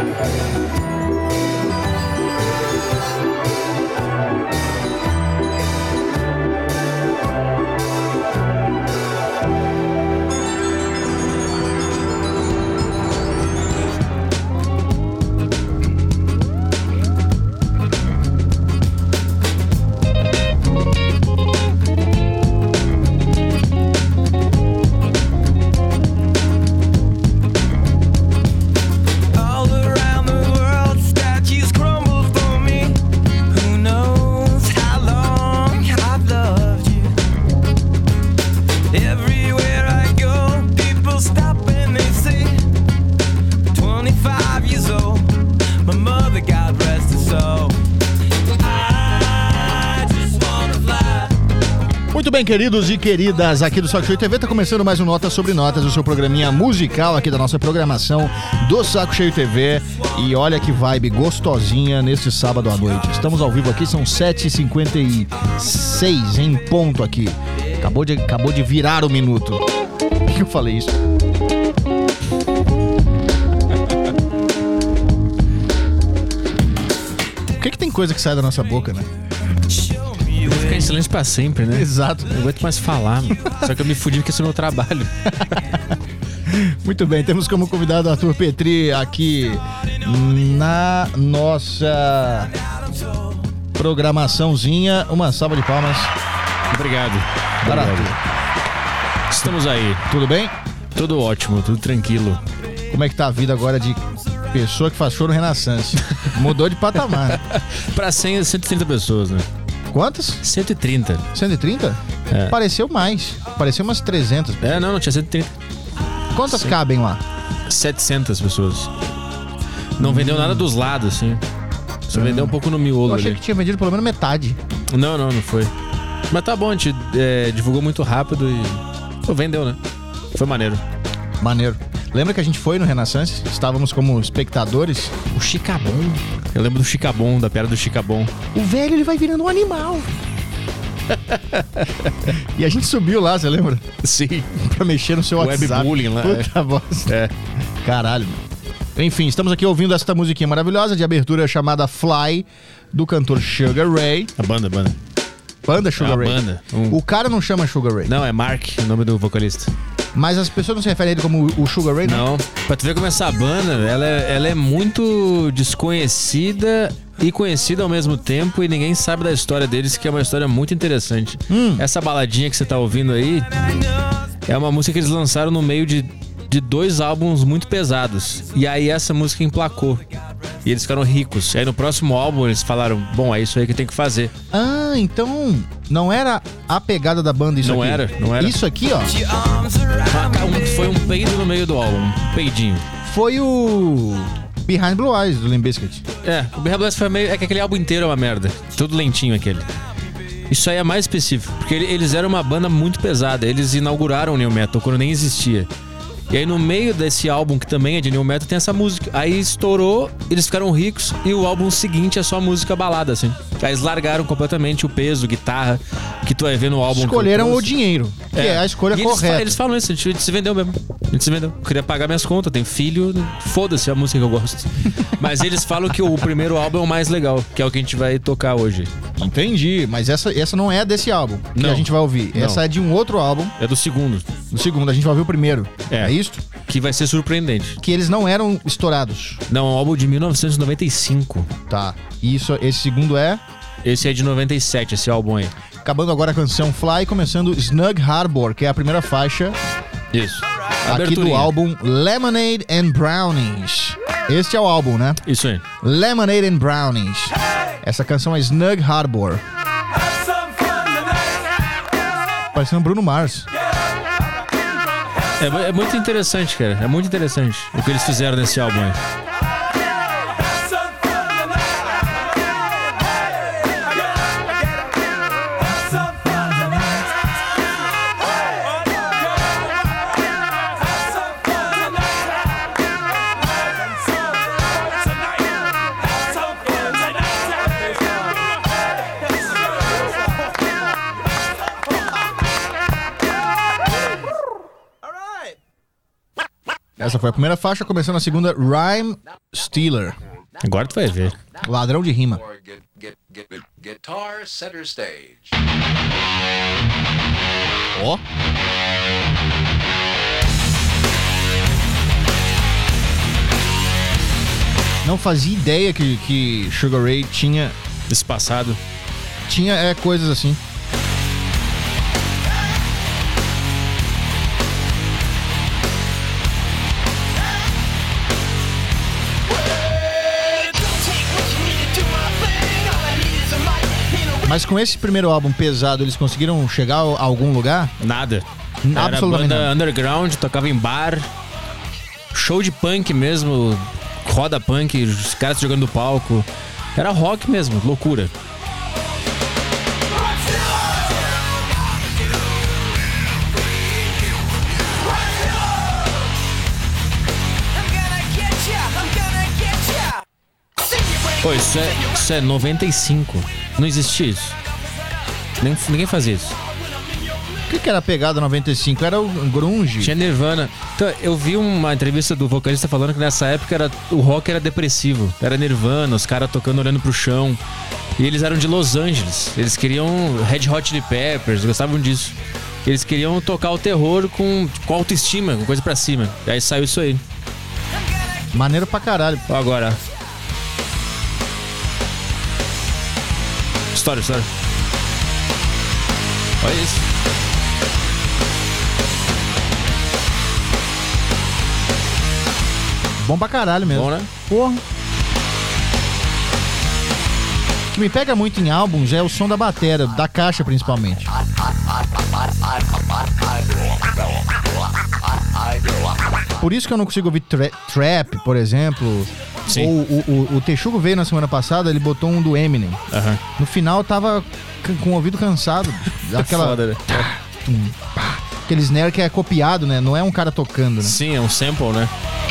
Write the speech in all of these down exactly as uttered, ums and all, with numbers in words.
Muito bem, queridos e queridas, aqui do Saco Cheio T V, tá começando mais um Notas sobre Notas, o seu programinha musical aqui da nossa programação do Saco Cheio T V. E olha que vibe gostosinha neste sábado à noite. Estamos ao vivo aqui, são sete e cinquenta e seis em ponto aqui. Acabou de, acabou de virar o minuto. Por que eu falei isso? Por que que tem coisa que sai da nossa boca, né? Ficar em silêncio pra sempre, né? Exato. Não aguento mais falar, mano. Só que eu me fudi porque esse é o meu trabalho. Muito bem, temos como convidado Arthur Petri aqui na nossa programaçãozinha. Uma salva de palmas. Obrigado. Para Obrigado. Arthur. Estamos aí. Tudo bem? Tudo ótimo, tudo tranquilo. Como é que tá a vida agora de pessoa que faz show no Renaissance? Mudou de patamar. Pra cem, cento e trinta pessoas, né? Quantas? cento e trinta. cento e trinta? É. Pareceu mais. Pareceu umas trezentas. É, não, não tinha cento e trinta. Quantas Sim. cabem lá? setecentas pessoas. Não hum. vendeu nada dos lados, assim. Só hum. vendeu um pouco no miolo. Eu achei ali. que tinha vendido pelo menos metade. Não, não, não foi. Mas tá bom, a gente é, divulgou muito rápido e... Pô, vendeu, né? Foi maneiro. Maneiro. Lembra que a gente foi no Renaissance? Estávamos como espectadores. O Chicabon. Eu lembro do Chicabon, da piada do Chicabon. O velho, ele vai virando um animal. E a gente subiu lá, você lembra? Sim. Pra mexer no seu WhatsApp. Webbullying lá. Puta é. bosta. É. Caralho. Enfim, estamos aqui ouvindo essa musiquinha maravilhosa de abertura chamada Fly, do cantor Sugar Ray. A banda, a banda. Banda Sugar é Ray. Banda. Um... O cara não chama Sugar Ray. Não, é Mark, o nome do vocalista. Mas as pessoas não se referem a ele como o Sugar Ray, não? Não. Pra tu ver como essa banda, ela é, ela é muito desconhecida e conhecida ao mesmo tempo, e ninguém sabe da história deles, que é uma história muito interessante. Hum. Essa baladinha que você tá ouvindo aí é uma música que eles lançaram no meio de, de dois álbuns muito pesados. E aí essa música emplacou. E eles ficaram ricos. E aí no próximo álbum eles falaram, bom, é isso aí que tem que fazer. Ah, então não era a pegada da banda isso não aqui? Não era, não era. Isso aqui, ó. Um, foi um peido no meio do álbum, um peidinho. Foi o Behind Blue Eyes, do Limp Bizkit. É, o Behind Blue Eyes foi meio... É que aquele álbum inteiro é uma merda. Tudo lentinho aquele. Isso aí é mais específico, porque eles eram uma banda muito pesada. Eles inauguraram o New Metal quando nem existia. E aí no meio desse álbum, que também é de New Metal, tem essa música. Aí estourou, eles ficaram ricos, e o álbum seguinte é só música balada, assim. Aí eles largaram completamente o peso, guitarra, que tu vai ver no álbum. Escolheram o dinheiro, que é, é a escolha e correta. Eles, eles falam isso, a gente, a gente se vendeu mesmo. A gente se vendeu. Eu queria pagar minhas contas, tenho filho, foda-se a música que eu gosto. Mas eles falam que o primeiro álbum é o mais legal, que é o que a gente vai tocar hoje. Entendi, mas essa, essa não é desse álbum que não. a gente vai ouvir. Não. Essa é de um outro álbum. É do segundo. Do segundo, a gente vai ouvir o primeiro. É. É isso? Que vai ser surpreendente. Que eles não eram estourados. Não, é um álbum de mil novecentos e noventa e cinco. Tá. E isso, esse segundo é? Esse é de noventa e sete, esse álbum aí. Acabando agora a canção Fly, começando Snug Harbor, que é a primeira faixa. Isso. Aqui do álbum Lemonade and Brownies. Este é o álbum, né? Isso aí. Lemonade and Brownies. Essa canção é Snug Harbor. Parecendo Bruno Mars. É, é muito interessante, cara. É muito interessante o que eles fizeram nesse álbum aí. Essa foi a primeira faixa, começando a segunda, Rhyme Stealer. Agora tu vai ver. Ladrão de rima. Guitar center stage. Ó. Não fazia ideia que, que Sugar Ray tinha... Desse passado. Tinha é, coisas assim. Mas com esse primeiro álbum pesado, eles conseguiram chegar a algum lugar? Nada. Absolutamente Era banda nada. underground, tocava em bar, show de punk mesmo, roda punk, os caras jogando no palco. Era rock mesmo, loucura. Pô, isso é, isso é noventa e cinco. Não existia isso. Nem, ninguém fazia isso. O que, que era a pegada noventa e cinco? Era o grunge? Tinha Nirvana. Então, eu vi uma entrevista do vocalista falando que nessa época era, o rock era depressivo. Era Nirvana, os caras tocando olhando pro chão. E eles eram de Los Angeles. Eles queriam Red Hot Chili Peppers, gostavam disso. Eles queriam tocar o terror com, com autoestima, com coisa pra cima. E aí saiu isso aí. Maneiro pra caralho. Ó, agora. História, história. Olha isso. Bom pra caralho mesmo. Bom, né? Porra. O que me pega muito em álbuns é o som da bateria, da caixa principalmente. Por isso que eu não consigo ouvir tra- trap, por exemplo. Sim. Ou o, o, o Texugo veio na semana passada, ele botou um do Eminem. Aham. No final eu tava c- com o ouvido cansado. Aquela, Foda, né? tum, pá. Aquele snare que é copiado, né? Não é um cara tocando, né? Sim, é um sample, né?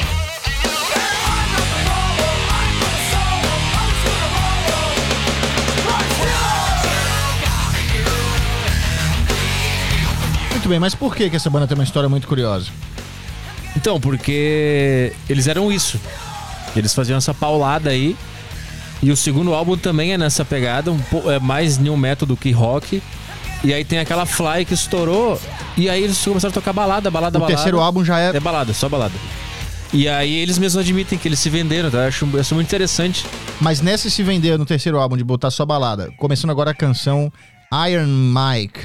Muito bem, mas por que, que essa banda tem uma história muito curiosa? Então, porque eles eram isso. Eles faziam essa paulada aí. E o segundo álbum também é nessa pegada, um po- é mais new metal do que rock. E aí tem aquela Fly que estourou. E aí eles começaram a tocar balada, balada, O balada. terceiro álbum já é... É balada, só balada. E aí eles mesmos admitem que eles se venderam, tá? Eu acho, eu acho muito interessante. Mas nessa se vender no terceiro álbum de botar só balada. Começando agora a canção Iron Mike.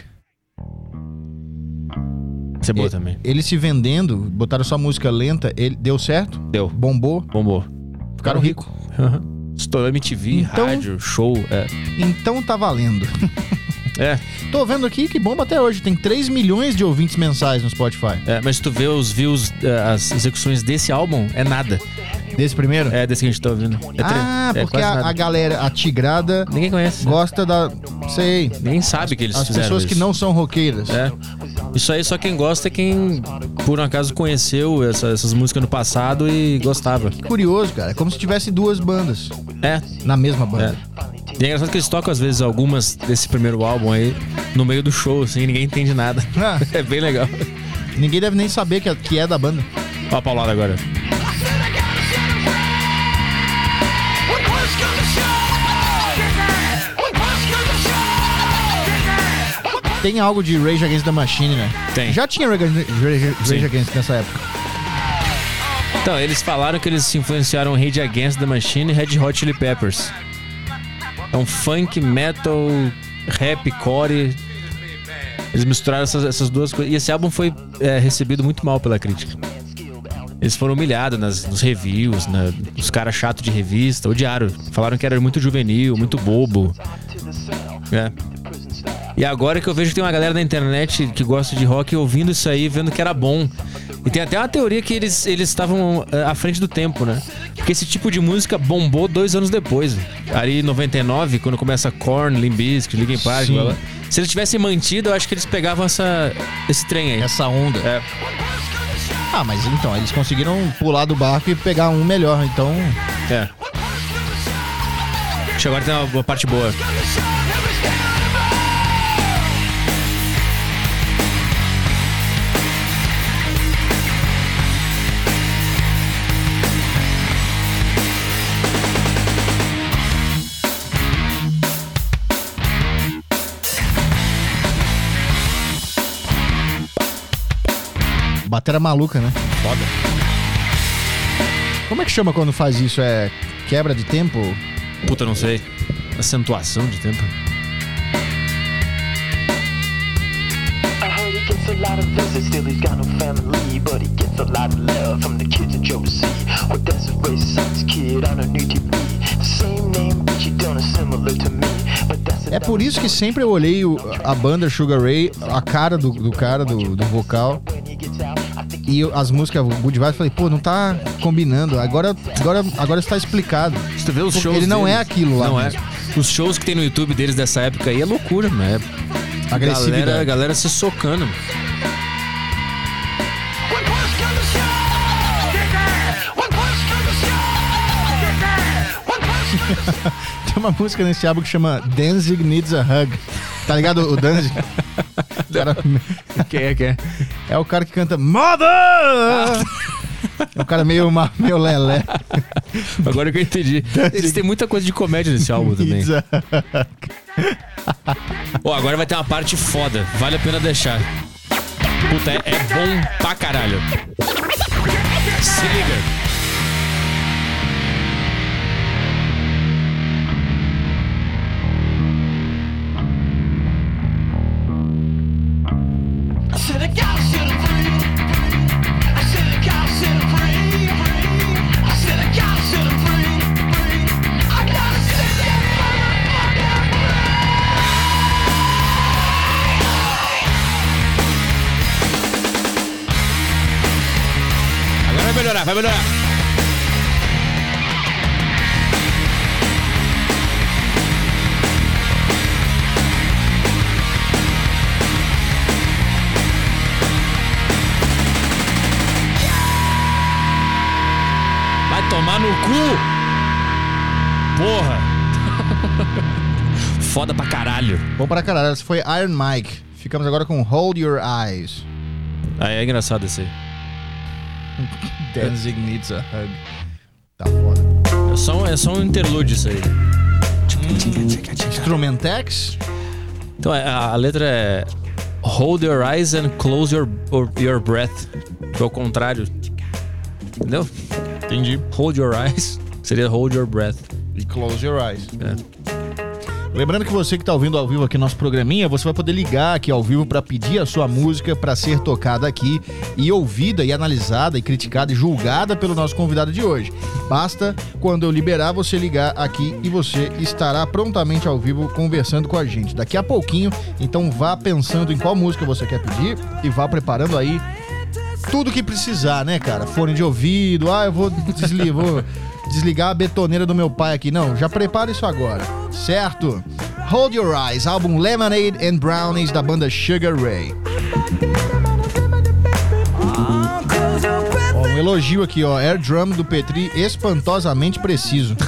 Isso é boa E- também. Eles se vendendo, botaram só música lenta, ele deu certo, Deu. bombou, Bombou. ficaram ricos. Estourou M T V, Então- rádio, show. É. Então tá valendo. É, Tô vendo aqui que bomba até hoje. Tem três milhões de ouvintes mensais no Spotify. é, mas se tu vê os views, é, as execuções desse álbum, é nada. Desse primeiro? É desse que a gente tá ouvindo. É tre- Ah, é porque quase a, nada. a galera, a tigrada, Ninguém conhece. gosta da... Sei. Ninguém sabe que eles As fizeram pessoas isso. que não são roqueiras. É. Isso aí só quem gosta é quem, por um acaso, conheceu essa- essas músicas no passado e gostava. Curioso, cara. É como se tivesse duas bandas É. na mesma banda. É. E é engraçado que eles tocam, às vezes, algumas desse primeiro álbum aí, no meio do show, assim, ninguém entende nada. Ah, É bem legal. ninguém deve nem saber que é, que é da banda. Ó a paulada agora. Tem algo de Rage Against the Machine, né? Tem. Já tinha Rage, Rage, Rage Sim. Against nessa época. Então, eles falaram que eles se influenciaram Rage Against the Machine e Red Hot Chili Peppers. É um funk, metal, rap, core. Eles misturaram essas, essas duas coisas. E esse álbum foi é, recebido muito mal pela crítica. Eles foram humilhados nas, nos reviews, na, os caras chatos de revista, odiaram. Falaram que era muito juvenil, muito bobo. É. E agora que eu vejo que tem uma galera na internet que gosta de rock ouvindo isso aí, vendo que era bom. E tem até uma teoria que eles eles estavam é, à frente do tempo, né? Porque esse tipo de música bombou dois anos depois. Ali em noventa e nove, quando começa Korn, Limp Bizkit, Linkin Park, Sim. blá, blá. Se eles tivessem mantido, eu acho que eles pegavam essa, esse trem aí. Essa onda. É. Ah, mas então, eles conseguiram pular do barco e pegar um melhor, então... É. Acho que agora tem uma, uma parte boa. Batera maluca, né? Foda. Como é que chama quando faz isso? É quebra de tempo? Puta, não sei. Acentuação de tempo. A lot of visits, still he's got no family, but he gets a lot of love from the kids in Josie. What does it raise this kid on a new T V? The same name, but you don't are similar to me. But that's É por isso que sempre eu olhei o, a banda Sugar Ray, a cara do, do cara, do, do vocal, e eu, as músicas Good Vibes, falei, pô, não tá combinando. Agora, agora, agora está explicado. Se tu vê os Porque shows ele não deles, é aquilo lá. Não é. mesmo. Os shows que tem no YouTube deles dessa época aí é loucura, né? Agressividade. Galera, galera se socando. Tem uma música nesse álbum que chama Danzig Needs a Hug. Tá ligado o Danzig? Cara, Quem é que é? é o cara que canta Mother! É um cara meio, ma- meio lelé. Agora que eu entendi. Eles têm muita coisa de comédia nesse álbum também. Needs a hug. Ó, agora vai ter uma parte foda. Vale a pena deixar. Puta, é, é bom pra caralho. Se liga. Agora vai melhorar, vai melhorar. Vai tomar no cu! Porra! Foda pra caralho. Bom pra caralho, essa foi Iron Mike. Ficamos agora com Hold Your Eyes. Ah, é engraçado esse aí. Danzig Needs a Hug. Tá foda. É só, um- é só um interlude isso aí. Instrumentex? Então a, a letra é Hold your eyes and close your, or- your breath. Que é o contrário. Entendeu? Entendi. Hold your eyes seria hold your breath. E Close Your Eyes. É. Lembrando que você que está ouvindo ao vivo aqui nosso programinha, você vai poder ligar aqui ao vivo para pedir a sua música para ser tocada aqui e ouvida e analisada e criticada e julgada pelo nosso convidado de hoje. Basta, quando eu liberar, você ligar aqui e você estará prontamente ao vivo conversando com a gente. Daqui a pouquinho, então vá pensando em qual música você quer pedir e vá preparando aí tudo que precisar, né, cara? Fone de ouvido, ah, eu vou desligar, vou desligar a betoneira do meu pai aqui. Não, já prepara isso agora, certo? Hold Your Eyes, álbum Lemonade and Brownies da banda Sugar Ray. Ó, um elogio aqui, ó, Air Drum do Petri, espantosamente preciso.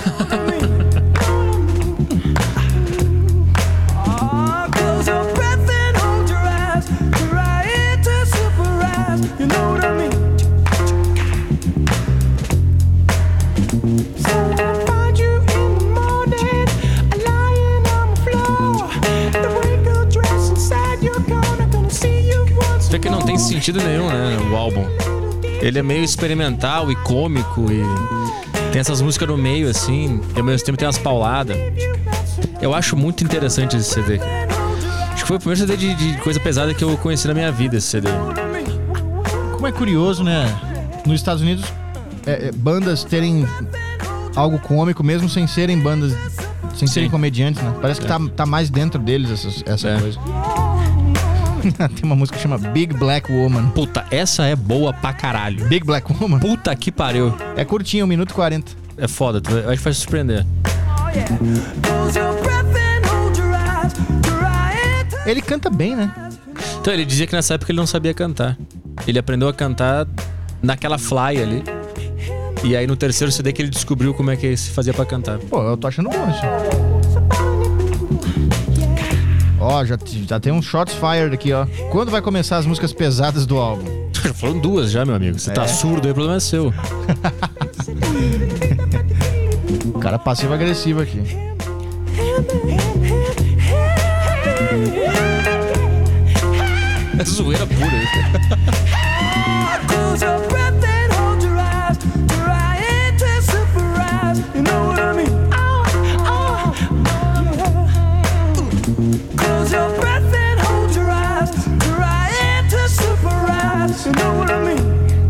Vê que não tem sentido nenhum, né, o álbum. Ele é meio experimental e cômico e tem essas músicas no meio, assim, e ao mesmo tempo tem umas pauladas. Eu acho muito interessante esse C D. Acho que foi o primeiro C D de, de coisa pesada que eu conheci na minha vida, esse C D. Como é curioso, né? Nos Estados Unidos, é, é, bandas terem algo cômico, mesmo sem serem bandas, sem Sim. serem comediantes, né? Parece que É. tá, tá mais dentro deles essa, essa É. coisa. Tem uma música que chama Big Black Woman. Puta, essa é boa pra caralho. Big Black Woman? Puta que pariu. É curtinho, um minuto e quarenta. É foda, tu vai- eu acho que vai se surpreender. Ele canta bem, né? Então, ele dizia que nessa época ele não sabia cantar. Ele aprendeu a cantar naquela fly ali. E aí no terceiro C D que ele descobriu como é que se fazia pra cantar. Pô, eu tô achando bom isso. Ó, já, já tem uns shots fired aqui, ó. Quando vai começar as músicas pesadas do álbum? Já foram duas já, meu amigo. Você É. tá surdo aí, o problema é seu. O cara passivo-agressivo aqui. É zoeira pura. Close your breath and hold your eyes. Try it to surprise. You know what I mean? Oh, oh, oh. Close your breath and hold your eyes. Try it to surprise. You know what I mean?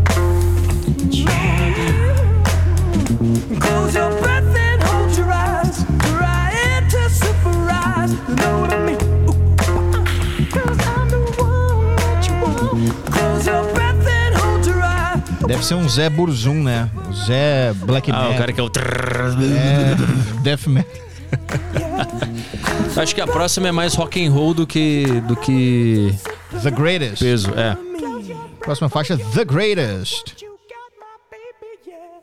Close your breath and hold your eyes. Try it to surprise. You know what I mean? Cause I'm the one that you want. Close your breath and hold your eyes. Deve ser um Zé Burzum, né? O Zé Black Ah, Metal. o cara que é o... É, Death Metal. Acho que a próxima é mais rock and roll do que, do que The Greatest. peso. É. Próxima faixa, The Greatest. You got my baby, yeah.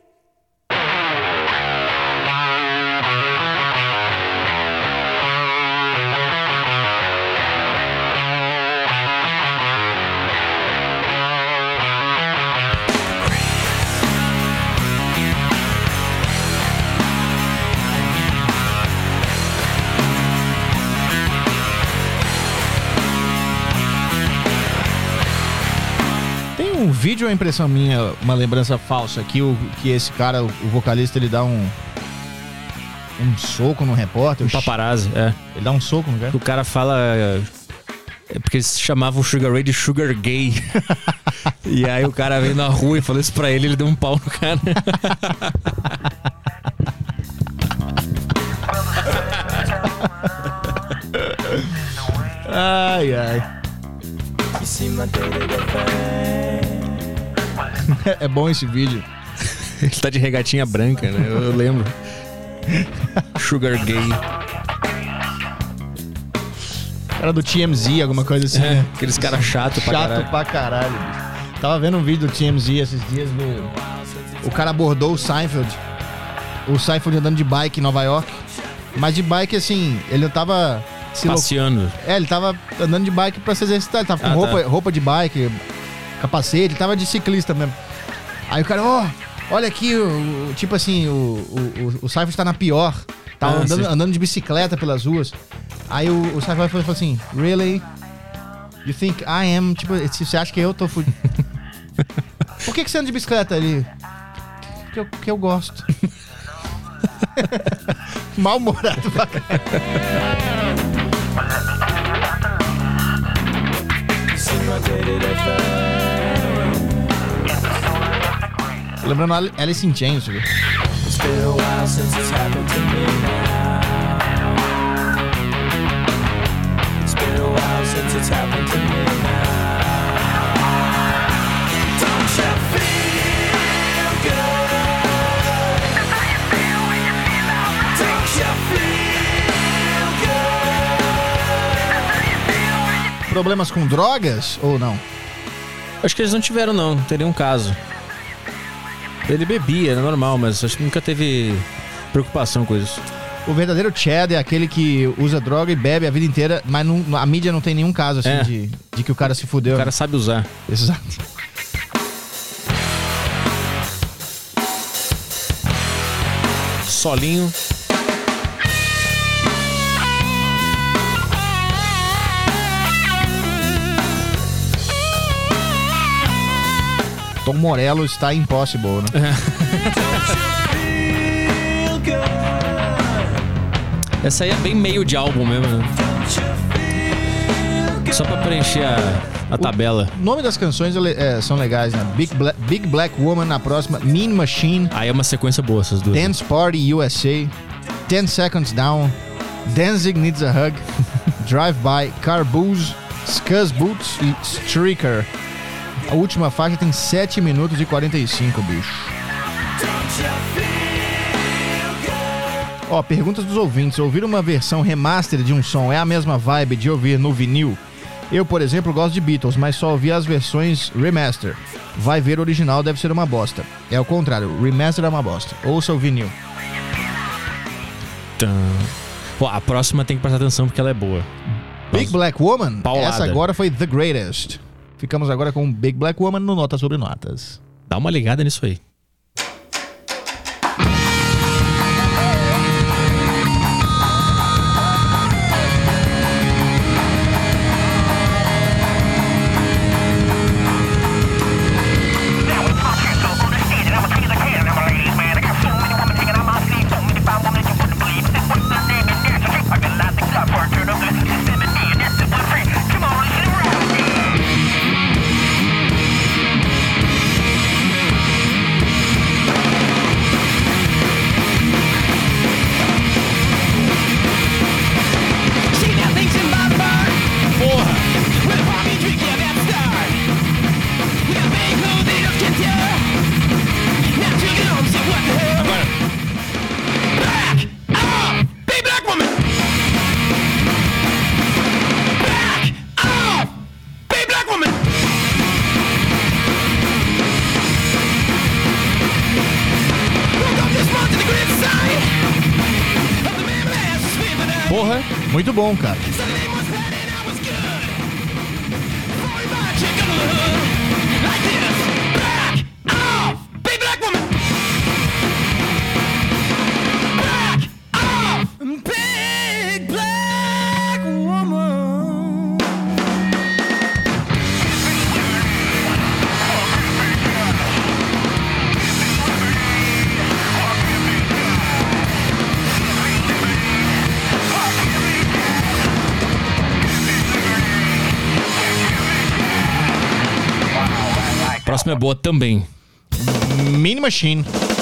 Tem um vídeo, ou é impressão minha, uma lembrança falsa, que, o, que esse cara, o, o vocalista, ele dá um um soco no repórter. Um paparazzi, é. Ele dá um soco no cara. O cara fala... É porque eles chamavam o Sugar Ray de Sugar Gay. E aí o cara veio na rua e falou isso pra ele, ele deu um pau no cara. Ai, ai. É bom esse vídeo. Ele tá de regatinha branca, né? Eu, eu lembro. Sugar Gay. Era do T M Z, alguma coisa assim. É, né? aqueles caras chatos pra Chato caralho. pra caralho, bicho. Tava vendo um vídeo do T M Z esses dias do... O cara abordou o Seinfeld. O Seinfeld andando de bike em Nova York. Mas de bike, assim, ele não tava... se lo- Passeando. É, ele tava andando de bike pra se exercitar. Ele tava com Ah, roupa, tá. roupa de bike, capacete, ele tava de ciclista mesmo. Aí o cara, ó, olha aqui, o, o- tipo assim, o, o, o, o Seinfeld tá na pior. Tava Ah, andando, sim. andando de bicicleta pelas ruas. Aí o, o Seinfeld falou assim, really? You think I am? Tipo, você acha que eu tô fudido? Por que, que você anda de bicicleta ali? Porque eu, porque eu gosto. Mal-humorado pra caralho. Tô lembrando Ali- Alice in Chains, viu? It's been a while since it's happened to me now. It's been a while since it's happened to me now. Don't you feel good? Don't you feel good? Problemas com drogas ou não? Acho que eles não tiveram, não. Não teria um caso. Ele bebia, era normal, mas acho que nunca teve preocupação com isso. O verdadeiro Chad é aquele que usa droga e bebe a vida inteira, mas não- a mídia não tem nenhum caso assim É. de, de que o cara se fudeu. O cara sabe usar. Exato. Solinho. Tom Morello está impossible, né? Essa aí é bem meio de álbum mesmo, né? Só pra preencher a, a tabela. O nome das canções ele- é, são legais, né? Big Black, Big Black Woman na próxima, Mean Machine, Aí é uma sequência boa essas duas. Dance Party U S A, ten seconds Down, Danzig Needs a Hug, Drive By, Car Booze, Scuzz Boots e Streaker. A última faixa tem sete minutos e quarenta e cinco, bicho. Ó, perguntas dos ouvintes. Ouvir uma versão remaster de um som é a mesma vibe de ouvir no vinil? Eu, por exemplo, gosto de Beatles, mas só ouvi as versões remaster. Vai ver o original, deve ser uma bosta. É o contrário, remaster é uma bosta. Ouça o vinil. Tum. Pô, a próxima tem que prestar atenção porque ela é boa. Big Black Woman, Paulada. essa agora foi The Greatest. Ficamos agora com Big Black Woman no Nota Sobre Notas. Dá uma ligada nisso aí. Now Porra. Muito bom, cara. Big black woman. Próxima é boa também. Mean Machine.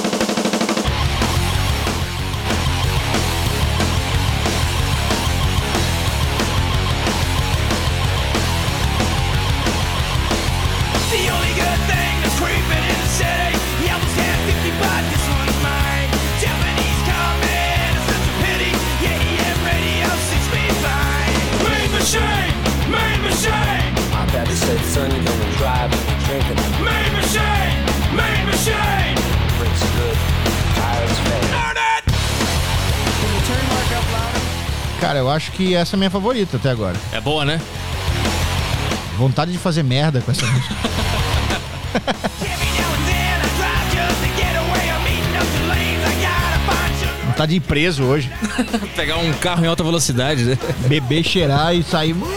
The only good thing that's creeping in the city. He almost had fifty, but this one's mine. Japanese comment, it's such a pity. Yeah, he had radio six feet fine. Main machine, main machine. My daddy said, son, you're gonna drive and be drinking. Main machine, main machine. Drinks good, tires fast. Learn it. Can you turn Mark up louder? Cara, eu acho que essa é a minha favorita até agora. É boa, né? Vontade de fazer merda com essa música. Every now and then I drive just to get away. I'm eating up the lanes. I gotta find sugar. Vontade de ir preso hoje. Pegar um carro em alta velocidade, né? Beber, cheirar e sair. Main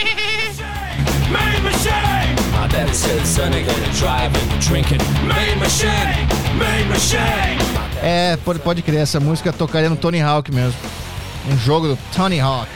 machine, My daddy said, son, you're gonna drive and be drinking. main machine, main machine. É, pode, pode crer, essa música tocaria no Tony Hawk mesmo. Um jogo do Tony Hawk.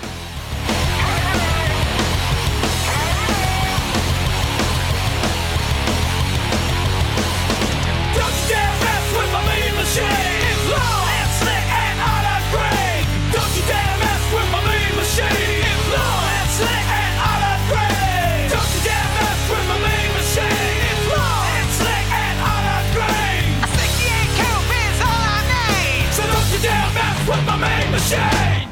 Don't you dare mess with my main machine. It's low and slick and out of grade. Don't you dare mess with my main machine. It's low and slick and out of grade. Don't you dare mess with my main machine. It's low and slick and out of grade. sixty-eight coupe is all I need. So don't you dare mess with my main machine.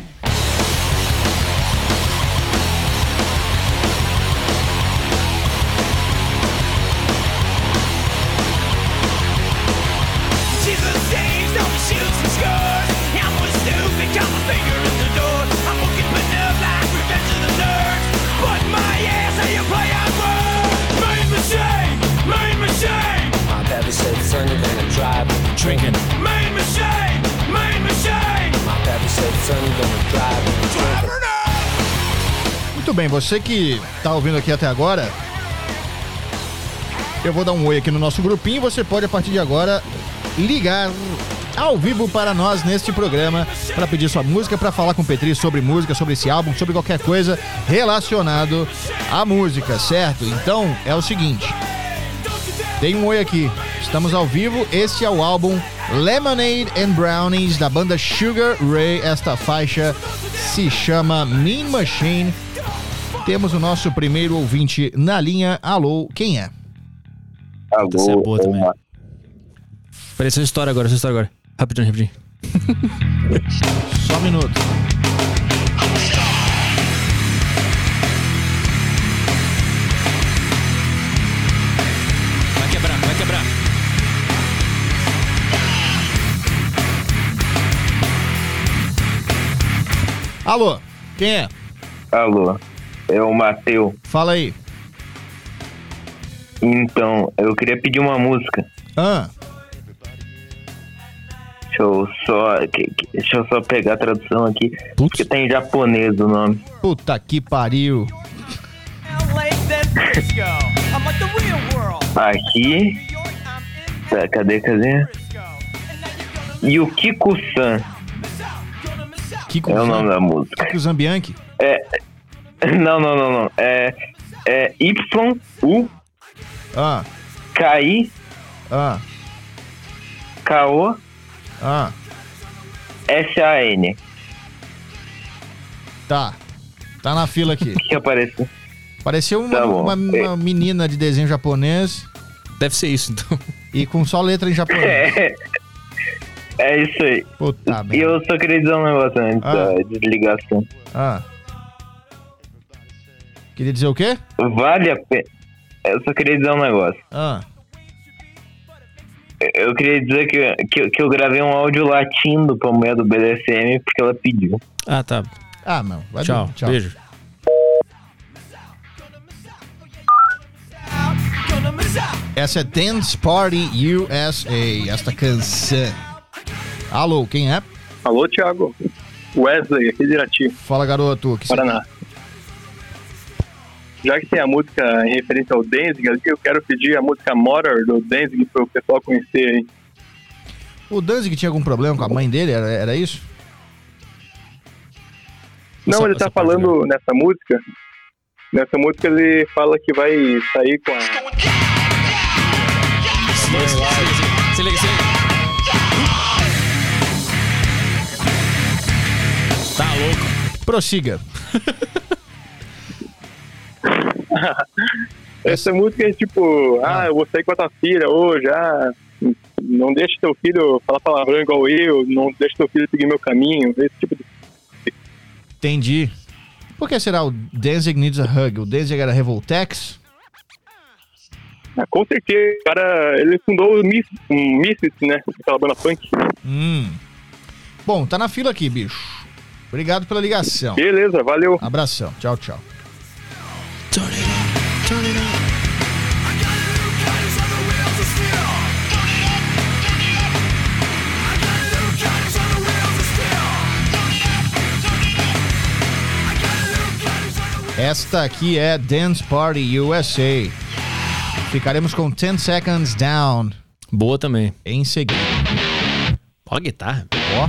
Jesus saves, don't be shoots and scores. I'm one stupid, got my finger in the door. I'm looking for enough like revenge of the nerds. But my ass, how you play on words. Main machine, main machine. My daddy said, son, you're gonna drive and be drinking. Main machine, main machine. My daddy said, son, you're gonna drive and be drinking. Muito bem, você que tá ouvindo aqui até agora, eu vou dar um oi aqui no nosso grupinho. Você pode, a partir de agora, ligar ao vivo para nós neste programa para pedir sua música, para falar com o Petri sobre música, sobre esse álbum, sobre qualquer coisa relacionado à música, certo? Então, é o seguinte, tem um oi aqui, estamos ao vivo, esse é o álbum Lemonade and Brownies da banda Sugar Ray. Esta faixa se chama Mean Machine. Temos o nosso primeiro ouvinte na linha. Alô, quem é? Essa é boa também. Peraí, essa história agora, essa história agora. Rapidinho, rapidinho. Só um minuto. Vai quebrar, vai quebrar. Alô, quem é? Alô, é o Matheus. Fala aí. Então, eu queria pedir uma música. Ah, Deixa eu só, que- que- deixa eu só pegar a tradução aqui, porque tá em japonês o nome. puta que pariu. Aqui, tá, cadê, cadê? Yukiko-san Kiko, é o nome da música. Kiko Zambianchi? É, não, não, não, não. É, é Y U Ah, K I ah, K O ah, S A N. tá. Tá na fila aqui. Que apareceu? Pareceu uma, Tá bom. uma, uma menina de desenho japonês Deve ser isso, então. e com só letra em japonês. É, é isso aí. Puta E merda. eu só queria dizer um negócio antes Ah. da desligação. Ah. Queria dizer o quê? Vale a pena. Eu só queria dizer um negócio. Ah. Eu queria dizer que, que, que eu gravei um áudio latindo pra mulher do B D S M porque ela pediu. Ah, tá. Ah, não. Vai Tchau, dormir. Tchau. beijo. Essa é Dance Party U S A. Esta canção. Alô, quem é? Alô, Thiago. Wesley, aqui de Irati, Fala, garoto. Que Paraná. Já que tem a música em referência ao Danzig ali, eu quero pedir a música Motor do Danzig para o pessoal conhecer aí. O Danzig tinha algum problema com a mãe dele? Era, era isso? Não, Essa- ele tá essa parte, falando nessa música. Nessa música ele fala que vai sair com a. Se liga, se liga, se liga, se liga. Tá louco. Prossiga. Essa música é tipo, ah, eu vou sair com a tua filha hoje, ah, não deixe teu filho falar palavrão igual eu, não deixe teu filho seguir meu caminho, esse tipo de. Entendi. Por que será o Danzig Needs a Hug? O Danzig era Revoltex? Ah, com certeza, o cara, ele fundou o Mis- um Misfits, né, aquela banda punk. Hum. Bom, tá na fila aqui, bicho. Obrigado pela ligação. Beleza, valeu. Abração. Tchau, tchau. Esta aqui é Dance Party U S A. Ficaremos com ten Seconds Down Boa também. em seguida. Ó a guitarra. Ó.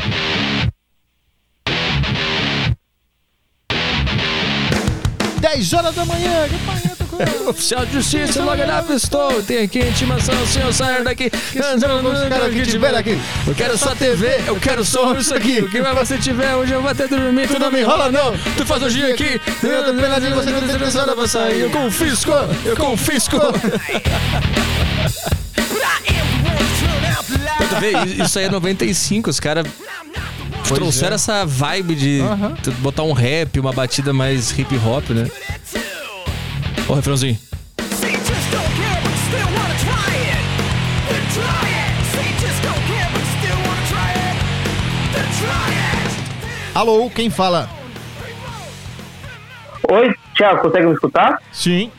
dez horas da manhã. Que manhã tô com... Oficial de Justiça, logo na estou. Tem aqui intimação, senhor, sair daqui. os caras que tiver aqui. Eu quero só T V, eu quero só isso aqui. O que mais você tiver, hoje eu vou até dormir. Tu não me enrola, não. Tu faz o dia aqui. Eu tô pena de você não ter pensado pra sair. Eu confisco, eu confisco. Tu vê, isso aí é noventa e cinco, os caras trouxeram é. essa vibe de Aham. tu botar um rap, uma batida mais hip hop, né? Ó o refrãozinho. Alô, quem fala? Oi, Thiago, consegue me escutar? Sim.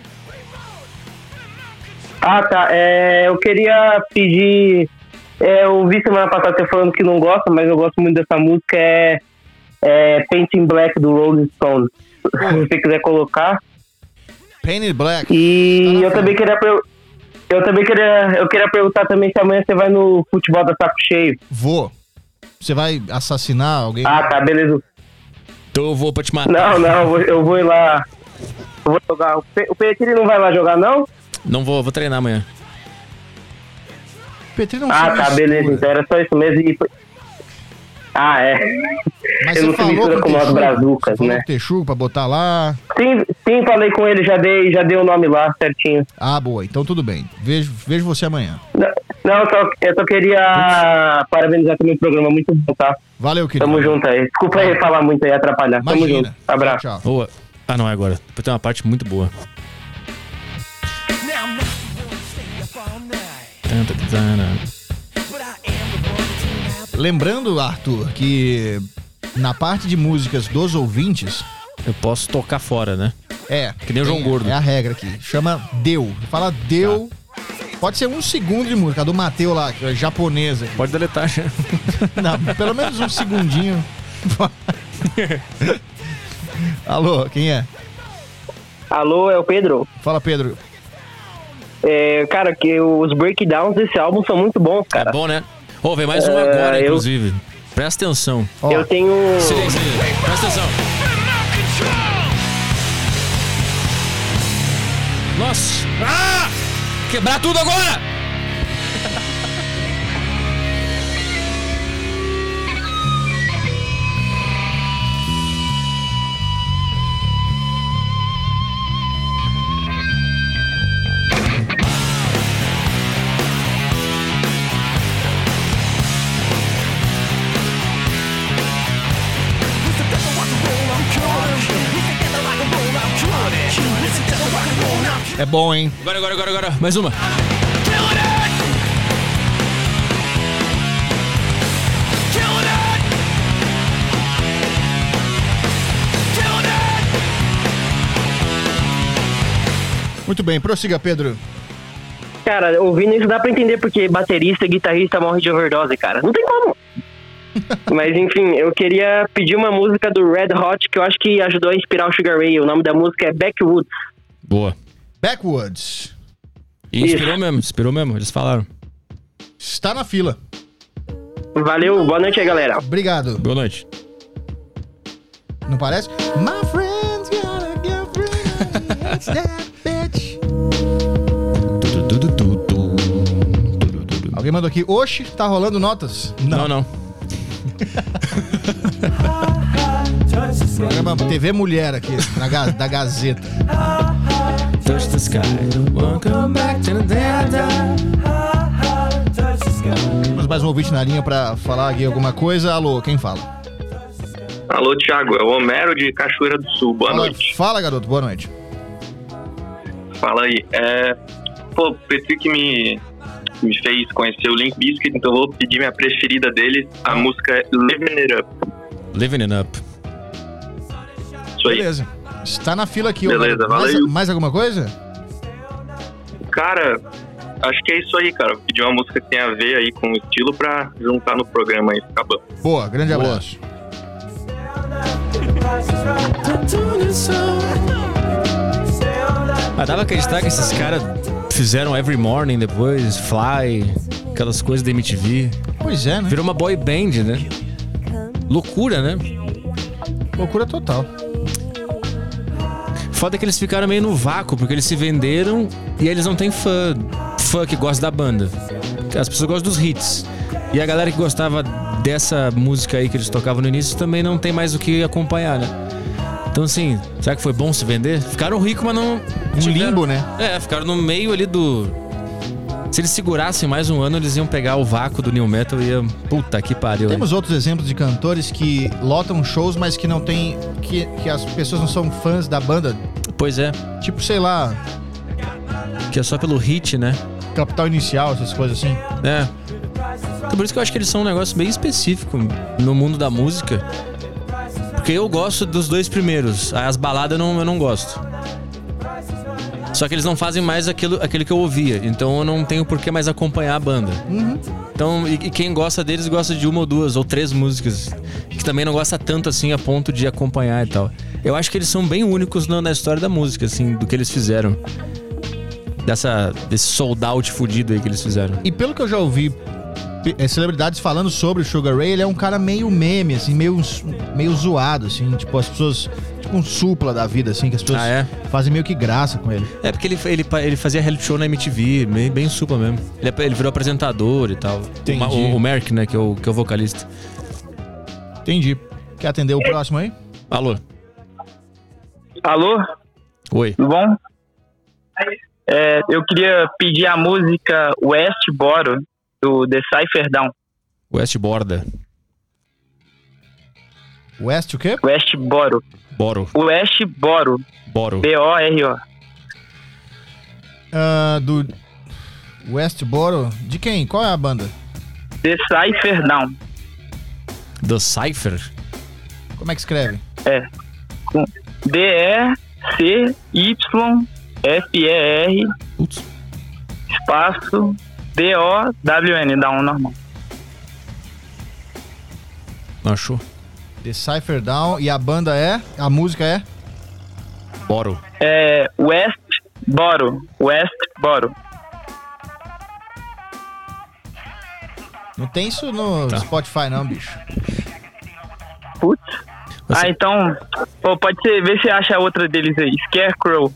Ah, tá. É, eu queria pedir. É, eu vi semana passada você falando que não gosta, mas eu gosto muito dessa música. É, é Painting Black do Rolling Stones. Se você quiser colocar. Painted Black. E Tá na eu fila. também queria. per- Eu também queria. Eu queria perguntar também se amanhã você vai no futebol da Saco Cheio. Vou. Você vai assassinar alguém? Ah, tá, beleza. Então eu vou pra te matar. Não, não, eu vou, eu vou ir lá. Eu vou jogar. O Pe- o Petri não vai lá jogar, não? Não vou, vou treinar amanhã. Petri não Ah, se tá, mistura. beleza. Então era só isso mesmo. E... Ah, é. Mas Ele você não se falou mistura com com o nós Texugo? brazucas, Você falou né? com o Texugo pra botar lá? Sim, sim, falei com ele, já dei, já dei o nome lá certinho. Ah, boa. Então tudo bem. Vejo, vejo você amanhã. Não, não, só, eu só queria parabenizar também o programa, muito bom, tá? Valeu, querido. Tamo junto aí. Desculpa aí falar muito aí, atrapalhar. Tamo Imagina. junto. Abraço. Tchau, tchau. Boa. Ah, não, é agora. Depois tem uma parte muito boa. Lembrando, Arthur, que na parte de músicas dos ouvintes, Eu posso tocar fora, né? é... Que nem o João tem- Gordo. É a regra aqui. Chama Deu. Fala Deu. Pode ser um segundo de música. A do Mateu lá, que é japonesa. Pode deletar já. Não, pelo menos um segundinho. Alô, quem é? Alô, é o Pedro. Fala, Pedro. É, cara, que os breakdowns desse álbum são muito bons, É cara. bom, né? Ô, vem mais um É, agora, eu- inclusive. Presta atenção. Ó, Eu tenho... Se liga, se liga. Presta atenção. Nossa! Ah! Quebrar tudo agora! é bom, hein? Agora, agora, agora, agora. Mais uma. Muito bem, prossiga, Pedro. Cara, ouvindo isso dá pra entender porque baterista e guitarrista morre de overdose, cara. Não tem como. Mas enfim, eu queria pedir uma música do Red Hot que eu acho que ajudou a inspirar o Sugar Ray. O nome da música é Backwoods. Boa. Backwoods. E inspirou mesmo, inspirou mesmo, eles falaram. Está na fila. Valeu, boa noite aí, galera. Obrigado. Boa noite. Não parece? My friend's got a girlfriend, it's that bitch. Alguém mandou aqui, oxe, tá rolando notas? Não, não. Programa T V Mulher aqui, na ga- da Gazeta. Touch the sky, welcome back to the Temos mais um ouvinte na linha pra falar aqui alguma coisa. Alô, quem fala? Alô, Thiago, é o Homero de Cachoeira do Sul. Boa Fala, noite. fala, garoto, boa noite. Fala aí. É, pô, o Petri que me, me fez conhecer o Limp Bizkit, então eu vou pedir minha preferida dele. A música é Living It Up. Living It Up. Isso aí. Beleza. Está na fila aqui. ô, Beleza, garoto. mais, valeu. mais alguma coisa? Cara, acho que é isso aí, cara. Vou pedir uma música que tem a ver aí com o estilo pra juntar no programa aí. Fica bom. Boa, grande Boa. abraço. Ah, dava acreditar que esses caras fizeram Every Morning depois, Fly, aquelas coisas da M T V. Pois é, né? Virou uma boy band, né? Loucura, né? Loucura total. Foda que eles ficaram meio no vácuo, porque eles se venderam e eles não têm fã, fã que gosta da banda. As pessoas gostam dos hits. E a galera que gostava dessa música aí que eles tocavam no início também não tem mais o que acompanhar, né? Então assim, será que foi bom se vender? Ficaram ricos, mas não... Um tiveram- limbo, né? É, ficaram no meio ali do... Se eles segurassem mais um ano, eles iam pegar o vácuo do New Metal e iam... Puta que pariu. hein? Temos outros exemplos de cantores que lotam shows, mas que não tem... Que, que as pessoas não são fãs da banda. Pois é, Tipo, sei lá, que é só pelo hit, né? Capital Inicial, essas coisas assim. É. Então por isso que eu acho que eles são um negócio bem específico no mundo da música. Porque eu gosto dos dois primeiros. As baladas eu não, eu não gosto. Só que eles não fazem mais aquilo, aquilo que eu ouvia. Então eu não tenho por que mais acompanhar a banda. Então, e, e quem gosta deles gosta de uma ou duas ou três músicas. Que também não gosta tanto assim a ponto de acompanhar e tal. Eu acho que eles são bem únicos na, na história da música, assim, do que eles fizeram. Dessa, desse sold out fudido aí que eles fizeram. E pelo que eu já ouvi pe- eh, celebridades falando sobre o Sugar Ray, ele é um cara meio meme, assim, meio, meio zoado, assim. Tipo, as pessoas... Tipo um supla da vida, assim, que as pessoas Ah, é? fazem meio que graça com ele. É, porque ele, ele, ele fazia reality show na M T V, bem, bem supla mesmo. Ele, é- ele virou apresentador e tal. Entendi. O, o Merck, né, que é o, que é o vocalista. Entendi. Quer atender o próximo aí? Alô? Alô, Oi. tudo bom? É, eu queria pedir a música West Boro, do The Cypher Down. West Borda. West o quê? West Boro. Boro. West Boro. Boro. B O R O. Ah, do Westboro. De quem? Qual é a banda? The Cypher Down. The Cypher? Como é que escreve? É. Com D E C Y F E R Putz. espaço D O W N. Down normal. Não achou? The Cypher Down. E a banda é? A música é? Boro. É West Boro. West Boro. Não tem isso no Tá. Spotify não, bicho. Putz. Você- Ah, então. Pô, pode ser. Vê se acha outra deles aí. Scarecrow.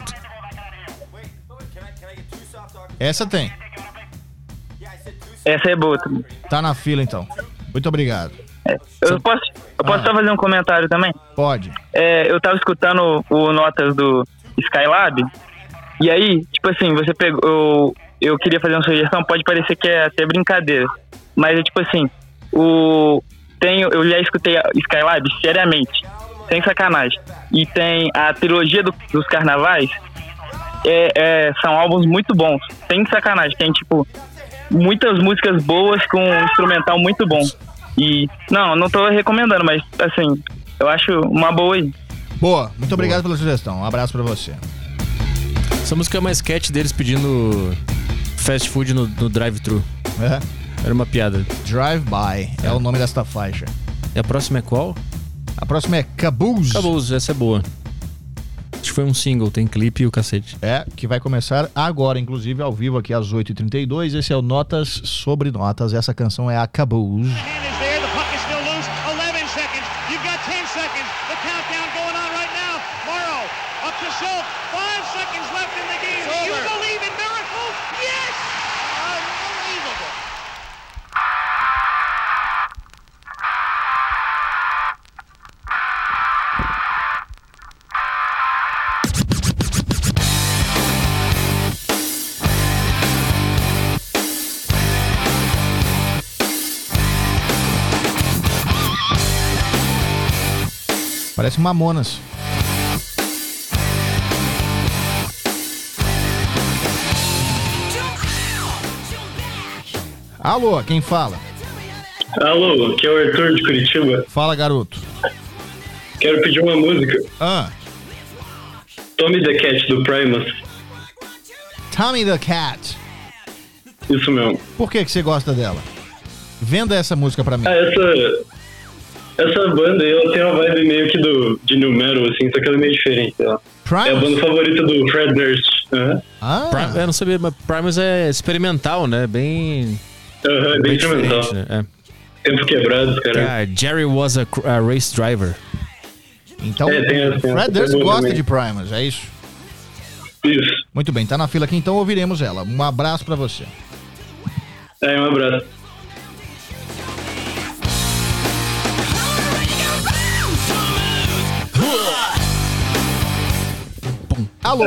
Essa tem. Essa é boa também. Tá na fila então. Muito obrigado. Eu posso, eu posso Ah. só fazer um comentário também? Pode. É, eu tava escutando o Notas do Skylab, e aí, tipo assim, você pegou. Eu, eu queria fazer uma sugestão, pode parecer que é até brincadeira, mas é tipo assim, o. Tenho, eu já escutei a Skylab seriamente, sem sacanagem. E tem a trilogia do- dos carnavais, é, é, são álbuns muito bons, sem sacanagem. Tem tipo muitas músicas boas com um instrumental muito bom. E não, não tô recomendando, mas assim, eu acho uma boa aí. Boa. Muito obrigado pela sugestão. Um abraço pra você. Essa música é uma sketch deles pedindo fast food no, no drive-thru. É. Era uma piada. Drive By é, é o nome desta faixa. E a próxima é qual? A próxima é Caboose. Caboose, essa é boa. Acho que foi um single, tem clipe e o cacete. É, que vai começar agora, inclusive, ao vivo aqui às oito e trinta e dois. Esse é o Notas sobre Notas. Essa canção é a Caboose. Parece Mamonas. Alô, quem fala? Alô, aqui é o Arthur de Curitiba. Fala, garoto. Quero pedir uma música. Ah. Tommy the Cat, do Primus. Tommy the Cat. Isso mesmo. Por que que você gosta dela? Venda essa música pra mim. Ah, essa... Essa banda aí, ela tem uma vibe meio que do, de new metal, assim, só que ela é meio diferente, ó. É a banda favorita do Fred Durst. Uhum. Ah. Primus, eu não sabia, mas Primus é experimental, né? Bem... Aham, uhum, bem, bem experimental. Né? É. Tempo quebrado, cara. Ah, Jerry was a, a race driver. Então, é, tem assim, Fred Durst gosta também de Primus, é isso? Isso. Muito bem, tá na fila aqui, então ouviremos ela. Um abraço pra você. É, um abraço. Alô.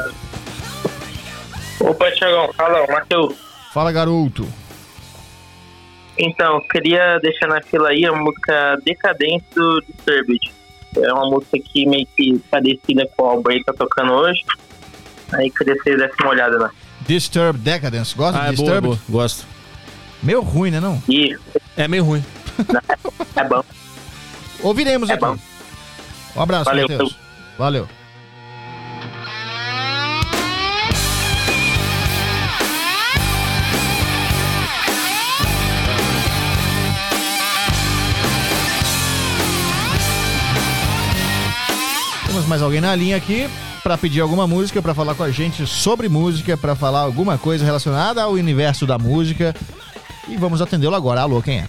Opa, Thiagão, fala, Matheus. Fala, garoto. Então, queria deixar na fila aí a música Decadente do Disturbed. É uma música que meio que parecida com o Albrecht tá tocando hoje. Aí queria que vocês dessem uma olhada lá. Disturbed Decadence, gosta ah, de é Disturbed? Boa, boa. Gosto. Meio ruim, né não? Isso. É meio ruim. Não, é bom. Ouviremos é aqui. Bom. Um abraço, Valeu, Matheus. Valeu. Temos mais alguém na linha aqui para pedir alguma música, para falar com a gente sobre música, para falar alguma coisa relacionada ao universo da música. E vamos atendê-lo agora. Alô, quem é?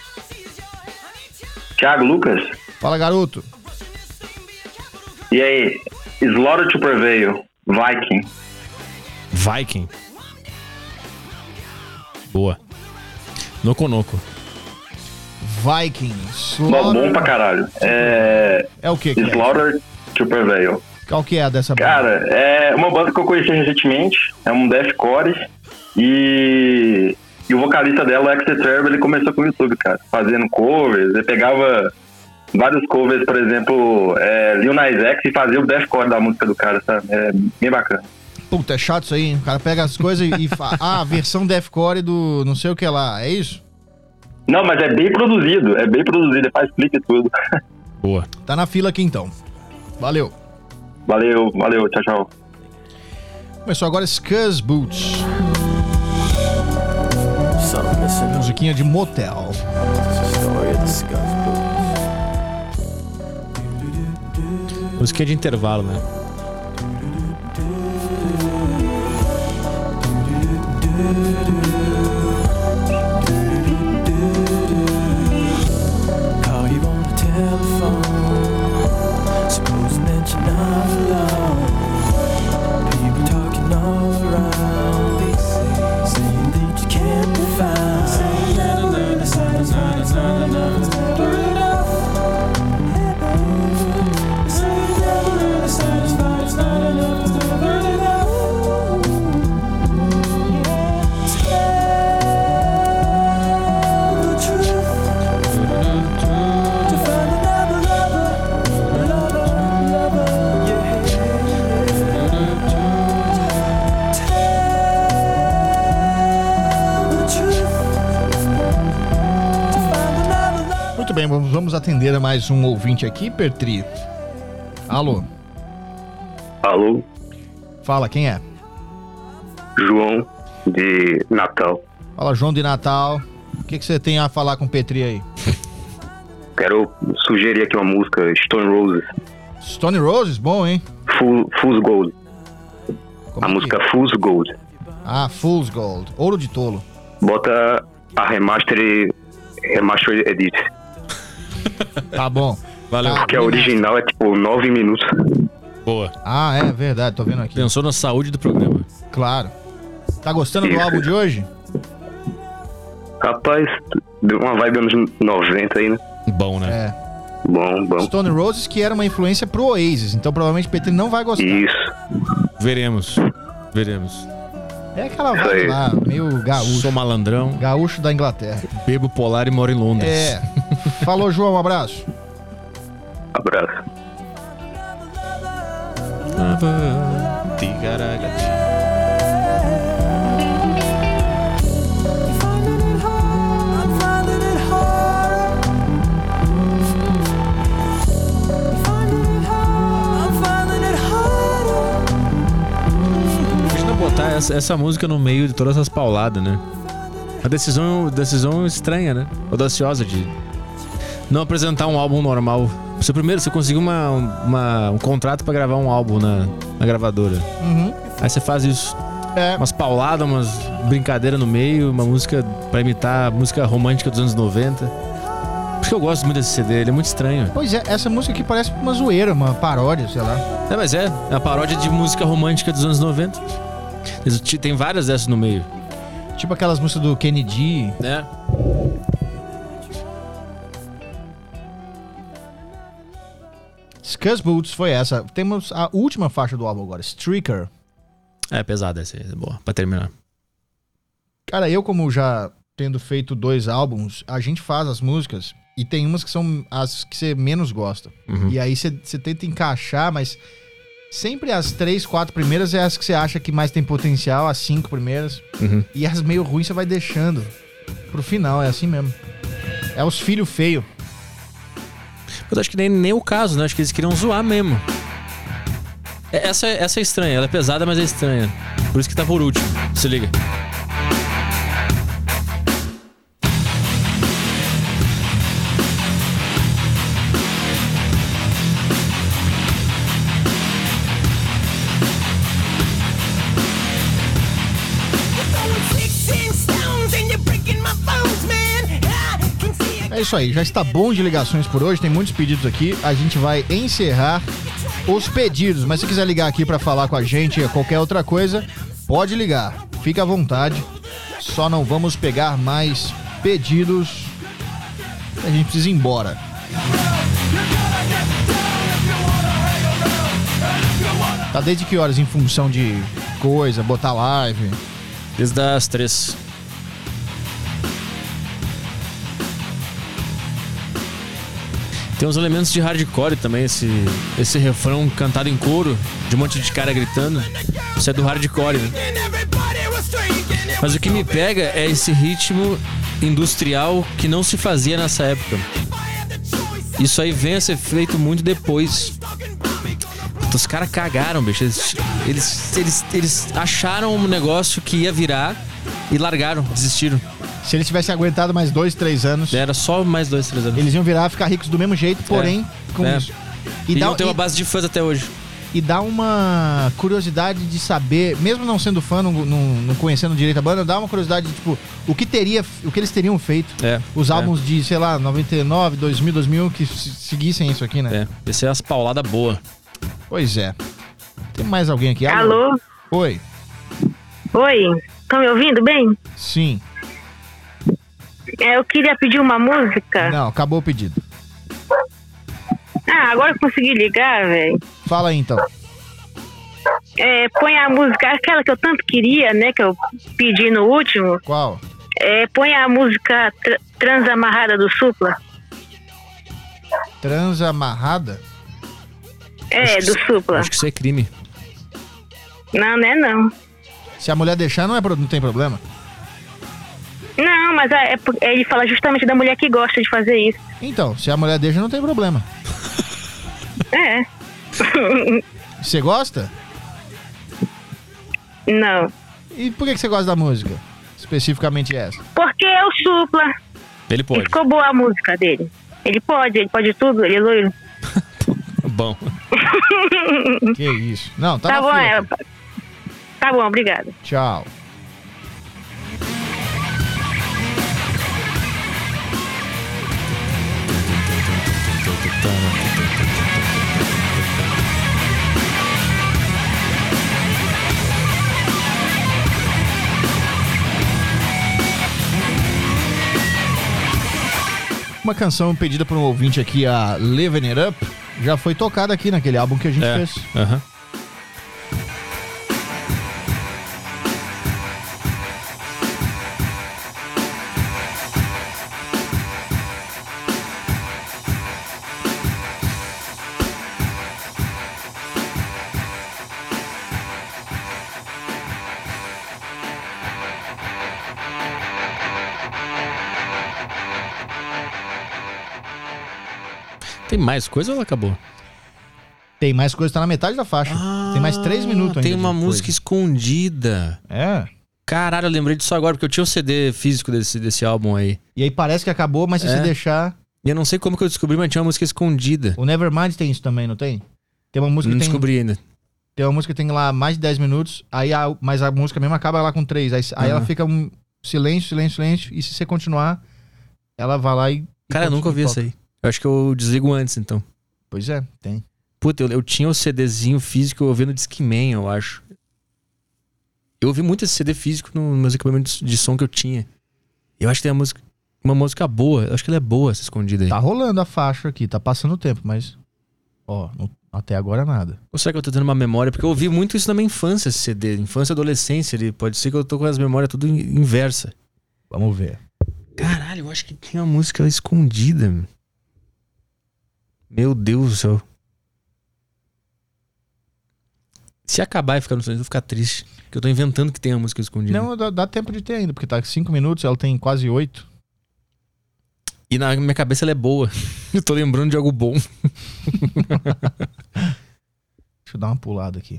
Thiago Lucas. Fala, garoto. E aí? Slaughter to Prevail, Viking. Viking. Boa. Noco Noco. Vikings. Slaughter... Bom pra caralho. É, é o que? que Slaughter é? to Prevail. Qual que é a dessa banda? Cara, é uma banda que eu conheci recentemente. É um deathcore. E... E o vocalista dela, o Axel Trevor, ele começou com o YouTube, cara. Fazendo covers. Ele pegava vários covers, por exemplo, é, Lil Nas X, e fazia o deathcore da música do cara, sabe? É bem bacana. Puta, é chato isso aí, hein? O cara pega as coisas e fala, ah, a versão deathcore do não sei o que lá, é isso? Não, mas é bem produzido, é bem produzido, faz clipe e tudo. Boa. Tá na fila aqui então. Valeu. Valeu, valeu, tchau, tchau. Começou agora Scuzz Boots. Musiquinha de motel. Musiquinha de intervalo, né? Call you on the telephone, supposing that you're not alone. People talking all around, saying that you can't be found. Saying that another, it's not enough, it's not enough, it's never enough. Saying that another, satisfied, it's not enough, it's never enough. Muito bem, vamos atender a mais um ouvinte aqui, Pertri. Alô. Alô. Fala, quem é? João de Natal. Fala, João de Natal. O que, que você tem a falar com o Petri aí? Quero sugerir aqui uma música, Stone Roses. Stone Roses? Bom, hein? Full, Fool's Gold. Como a é música que... Fool's Gold. Ah, Fool's Gold. Ouro de tolo. Bota a remaster, remaster edit. Tá bom. Valeu. Tá, Porque a original é tipo nove minutos. Boa. Ah, é verdade, tô vendo aqui. Pensou na saúde do programa. Claro. Tá gostando do álbum de hoje? Rapaz, deu uma vibe anos noventa aí, né? Bom, né? É. Bom, bom. Stone Roses, que era uma influência pro Oasis, então provavelmente o Petri não vai gostar. Isso. Veremos. Veremos. É aquela vibe lá, meio gaúcho. Sou malandrão. Gaúcho da Inglaterra. Bebo polar e moro em Londres. É. Falou, João, um abraço. Abraço. Imagina botar essa, essa música no meio de todas essas pauladas, né? A decisão, decisão estranha, né? Audaciosa de não apresentar um álbum normal. Você primeiro, você conseguiu uma, uma, um contrato pra gravar um álbum na, na gravadora. Uhum. Aí você faz isso. É. Umas pauladas, umas brincadeiras no meio, uma música pra imitar a música romântica dos anos noventa. Por isso que eu gosto muito desse C D, ele é muito estranho. Pois é, essa música aqui parece uma zoeira, uma paródia, sei lá. É, mas é, é uma paródia de música romântica dos anos noventa. Tem várias dessas no meio. Tipo aquelas músicas do Kennedy. Né? Scuzz Boots foi essa. Temos a última faixa do álbum agora, Streaker. É pesada essa aí, é boa, pra terminar. Cara, eu como já tendo feito dois álbuns, a gente faz as músicas e tem umas que são as que você menos gosta. Uhum. E aí você, você tenta encaixar, mas sempre as três, quatro primeiras é as que você acha que mais tem potencial, as cinco primeiras. Uhum. E as meio ruins você vai deixando pro final, é assim mesmo. É os filhos feios. Eu acho que nem, nem o caso, né? Acho que eles queriam zoar mesmo. Essa, essa é estranha, ela é pesada, mas é estranha. Por isso que tá por último. Se liga. É isso aí, já está bom de ligações por hoje, tem muitos pedidos aqui. A gente vai encerrar os pedidos, mas se quiser ligar aqui para falar com a gente ou qualquer outra coisa, pode ligar, fica à vontade. Só não vamos pegar mais pedidos, a gente precisa ir embora. Tá desde que horas em função de coisa, botar live? Desde as três. Tem uns elementos de hardcore também, esse, esse refrão cantado em coro, de um monte de cara gritando. Isso é do hardcore, né? Mas o que me pega é esse ritmo industrial que não se fazia nessa época. Isso aí vem a ser feito muito depois. Os caras cagaram, bicho. Eles, eles, eles, eles acharam um negócio que ia virar e largaram, desistiram. Se eles tivessem aguentado mais dois, três anos... Era só mais dois, três anos. Eles iam virar, ficar ricos do mesmo jeito, porém, é. com é. isso. E, e dá, não tem uma e, base de fãs até hoje. E dá uma curiosidade de saber, mesmo não sendo fã, não, não, não conhecendo direito a banda, dá uma curiosidade de, tipo, o que teria, o que eles teriam feito. É. Os álbuns é. de, sei lá, noventa e nove, dois mil, dois mil, que seguissem isso aqui, né? É. Esse é as pauladas boas. Pois é. Tem mais alguém aqui? Alô? Alô? Oi. Oi, estão me ouvindo bem? Sim. É, eu queria pedir uma música. Não, acabou o pedido. Ah, agora eu consegui ligar, velho. Fala aí, então. É, põe a música, aquela que eu tanto queria, né, que eu pedi no último. Qual? É, põe a música tra- Transamarrada do Supla. Transamarrada? É, do Supla. Acho que isso é crime. Não, não é não. Se a mulher deixar, não, é, não tem problema? Não, mas é, é, ele fala justamente da mulher que gosta de fazer isso. Então, se a mulher deixa, não tem problema. É. Você gosta? Não. E por que que você gosta da música? Especificamente essa? Porque é o Supla. Ele pode. E ficou boa a música dele. Ele pode, ele pode tudo, ele é loiro. Bom. Que isso. Não, tá, Tá na bom, fila, é. cara. Tá bom, obrigada. Tchau. Uma canção pedida por um ouvinte aqui, a Living It Up, já foi tocada aqui naquele álbum que a gente É. fez. Aham. Tem mais coisa ou ela acabou? Tem mais coisa, tá na metade da faixa. tem mais três minutos ainda. Tem uma de música coisa. escondida. É. Caralho, eu lembrei disso agora, porque eu tinha um C D físico desse, desse álbum aí. E aí parece que acabou, mas se É. você deixar... E eu não sei como que eu descobri, mas tinha uma música escondida. O Nevermind tem isso também, não tem? Tem uma música Não que tem... descobri ainda. Tem uma música que tem lá mais de dez minutos, aí a, mas a música mesmo acaba lá com três. Aí, aí ela Uhum. fica um silêncio, silêncio, silêncio. E se você continuar, ela vai lá e... e Cara, eu nunca ouvi toca. isso aí. Eu acho que eu desligo antes, então. Pois é, tem. Puta, eu, eu tinha o CDzinho físico, eu ouvi no Discman, eu acho. Eu ouvi muito esse C D físico nos meus equipamentos de som que eu tinha. Eu acho que tem uma música, uma música boa. Eu acho que ela é boa, essa escondida aí. Tá rolando a faixa aqui, tá passando o tempo, mas... Ó, não- até agora nada. Ou será que eu tô tendo uma memória? Porque eu ouvi muito isso na minha infância, esse C D. Infância e adolescência. Ele pode ser que eu tô com as memórias tudo in- inversa. Vamos ver. Caralho, eu acho que tem uma música escondida. meu. Meu Deus do céu. Se acabar e ficar no silêncio, eu vou ficar triste. Porque eu tô inventando que tem a música escondida. Não, dá, dá tempo de ter ainda, porque tá cinco minutos, ela tem quase oito. E na minha cabeça ela é boa. Eu tô lembrando de algo bom. Deixa eu dar uma pulada aqui.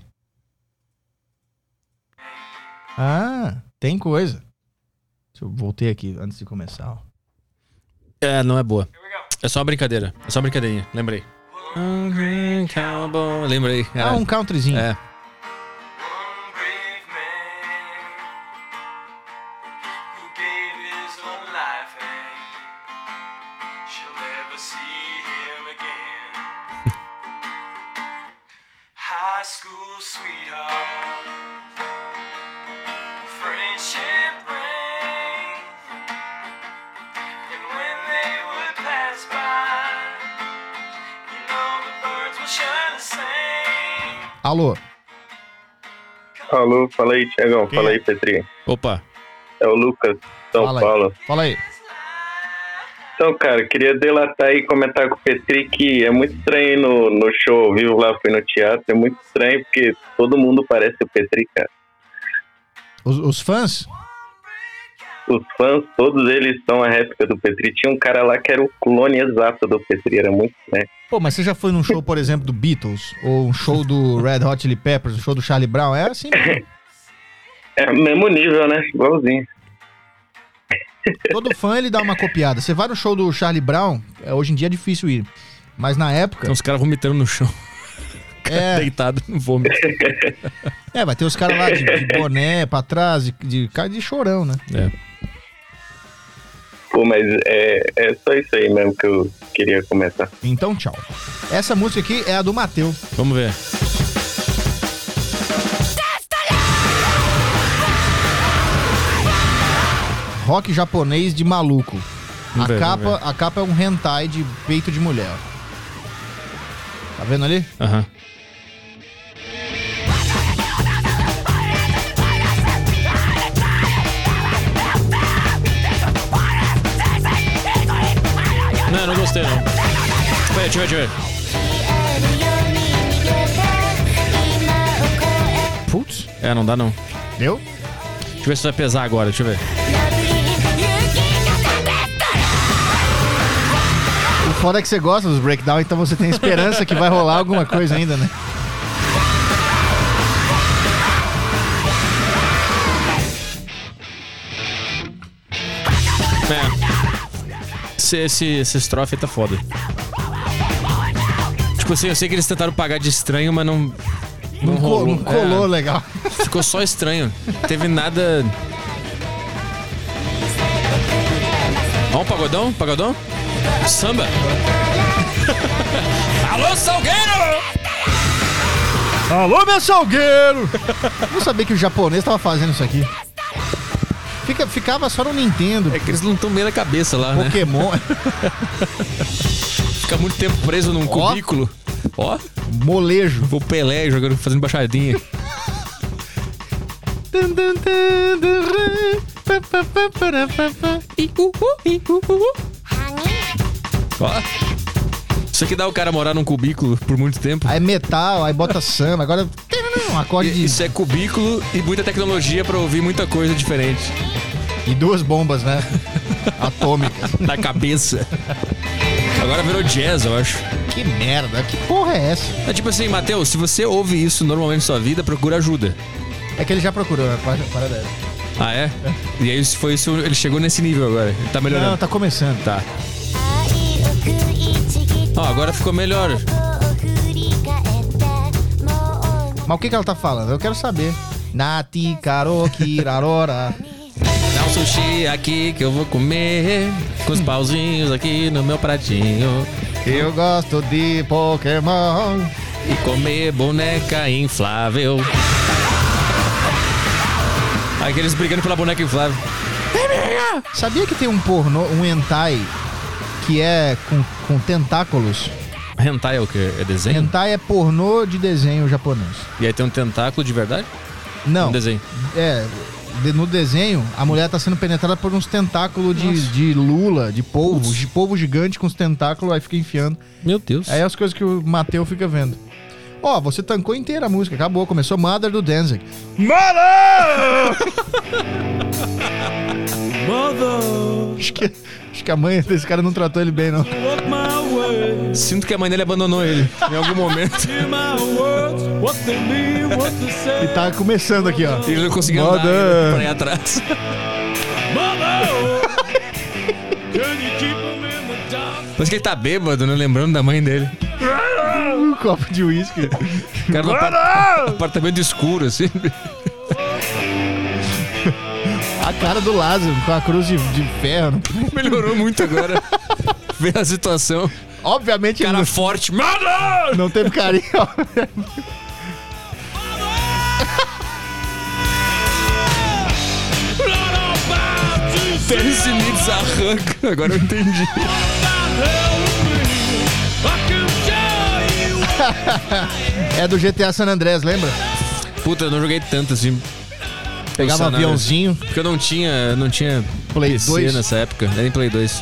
Ah, tem coisa. Deixa eu voltei aqui antes de começar. Ó. É, não é boa. É só uma brincadeira. É só uma brincadeirinha. Lembrei. Lembrei. Ah, um countryzinho. É. High school sweetheart, friendship ring, and when they would pass by, you know the birds will shine the same. Alô? Alô, fala aí, Tiagão. Fala aí, Petri. Opa. É o Lucas, São Fala aí. Paulo. Fala aí. Então, cara, queria delatar e comentar com o Petri que é muito estranho no, no show ao vivo lá, fui no teatro, é muito estranho porque todo mundo parece o Petri, cara. Os, os fãs? Os fãs, todos eles são a réplica do Petri. Tinha um cara lá que era o clone exato do Petri, era muito estranho. Pô, mas você já foi num show, por exemplo, do Beatles? Ou um show do Red Hot Chili Peppers, um show do Charlie Brown? É assim mesmo. É mesmo nível, né? Igualzinho. Todo fã, ele dá uma copiada. Você vai no show do Charlie Brown, é, hoje em dia é difícil ir. Mas na época... Tem uns caras vomitando no chão. É. Deitado no vômito. É, vai ter os caras lá de, de boné pra trás, de, de cara de chorão, né? É. Pô, mas é, é só isso aí mesmo que eu queria comentar. Então, tchau. Essa música aqui é a do Mateu. Vamos ver. Rock japonês de maluco. Vamos A ver, capa, vamos ver. a capa é um hentai de peito de mulher. Tá vendo ali? Aham. Não, não gostei não. Peraí, deixa eu ver, deixa eu ver. Putz. É, não dá não. Deu? Deixa eu ver se vai pesar agora, deixa eu ver. O foda é que você gosta dos breakdown, então você tem esperança que vai rolar alguma coisa ainda, né? Esse, esse, esse estrofe aí tá foda. Tipo assim, eu sei que eles tentaram pagar de estranho, mas não... Não, não, rolou, não colou é, legal. Ficou só estranho. Teve nada... Ó, um pagodão? Pagodão? Samba. Alô, Salgueiro! Alô, meu Salgueiro! Não sabia que o japonês tava fazendo isso aqui. Fica, ficava só no Nintendo. É que eles não estão bem na cabeça lá, Pokémon. né? Fica muito tempo preso num Ó. cubículo. Ó. Molejo. O Pelé jogando, fazendo baixadinha. Ó. Isso aqui dá o cara morar num cubículo por muito tempo. Aí metal, aí bota samba, agora um acorde de... Isso é cubículo e muita tecnologia pra ouvir muita coisa diferente. E duas bombas, né? Atômicas. Na cabeça. Agora virou jazz, eu acho. Que merda, que porra é essa? É tipo assim, Matheus, se você ouve isso normalmente na sua vida, procura ajuda. É que ele já procurou, a parada dela. Ah, é? E aí foi isso, ele chegou nesse nível agora. Ele tá melhorando. Não, tá começando. Tá. Ó, agora ficou melhor. Mas o que que ela tá falando? Eu quero saber. Nati, Karoki, Rarora. Dá um sushi aqui que eu vou comer. Com os pauzinhos aqui no meu pratinho. Eu gosto de Pokémon. E comer boneca inflável. Aqueles brigando pela boneca inflável. Sabia que tem um pornô, um hentai, que é com, com tentáculos? Hentai é o quê? É desenho? Hentai é pornô de desenho japonês. E aí tem um tentáculo de verdade? Não. Um desenho. É, de- no desenho, a mulher tá sendo penetrada por uns tentáculos de, de lula, de polvo, de polvo gigante com os tentáculos, aí fica enfiando. Meu Deus. Aí é as coisas que o Matheus fica vendo. Ó, você tancou inteira a música, acabou, começou Mother do Danzig. Mother! Mother, Acho que, acho que a mãe desse cara não tratou ele bem, não. walk my way. Sinto que a mãe dele abandonou ele em algum momento. Hear my words, what they mean, what they say. E tá começando aqui, ó. E ele não conseguiu andar Mother. ainda pra ir atrás. Mother, can you keep them in the dark? Parece que ele tá bêbado, né? Lembrando da mãe dele. Um copo de uísque. O cara no apart- apartamento escuro, assim. A cara do Lázaro com a cruz de, de ferro. Melhorou muito agora. Vê a situação. Obviamente Cara ele forte. Mother! não, não teve carinho. Terence Needs arranca. Agora eu entendi. É do G T A San Andreas, lembra? Puta, eu não joguei tanto assim. Pegava Nossa, aviãozinho. Porque eu não tinha, não tinha Play P C dois. nessa época. Era em Play dois.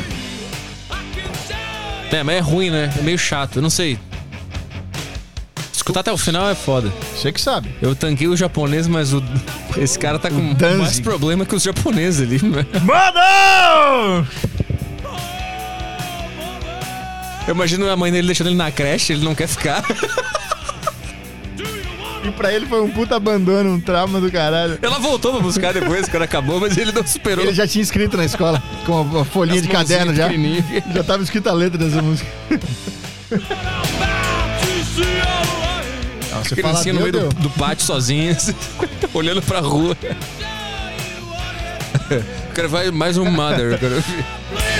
É, mas é ruim, né? É meio chato. Eu não sei. Escutar até o final é foda. Você que sabe. Eu tanquei o japonês, mas o... esse cara tá com Danzig. mais problema que os japoneses ali, né? Mano! Eu imagino a mãe dele deixando ele na creche, ele não quer ficar. E pra ele foi um puta abandono, um trauma do caralho. Ela voltou pra buscar depois, quando acabou, mas ele não superou. Ele já tinha escrito na escola, com a folhinha As de caderno já. mãozinhas pequenininhas. Já tava escrita a letra dessa música. Não, você fala Criancinha no meio deu, do, deu. do pátio sozinha, assim, olhando pra rua. O cara vai mais um Mother. Eu quero ver.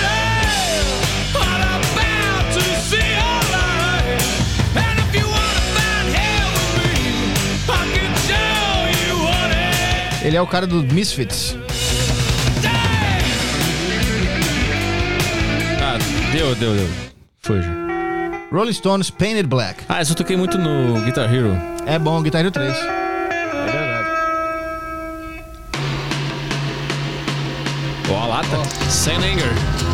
Ele é o cara do Misfits. Ah, deu, deu, deu. Foi já. Rolling Stones, Painted Black. Ah, isso eu toquei muito no Guitar Hero. É bom, Guitar Hero três. É verdade. Ó, a lata. Sem anger.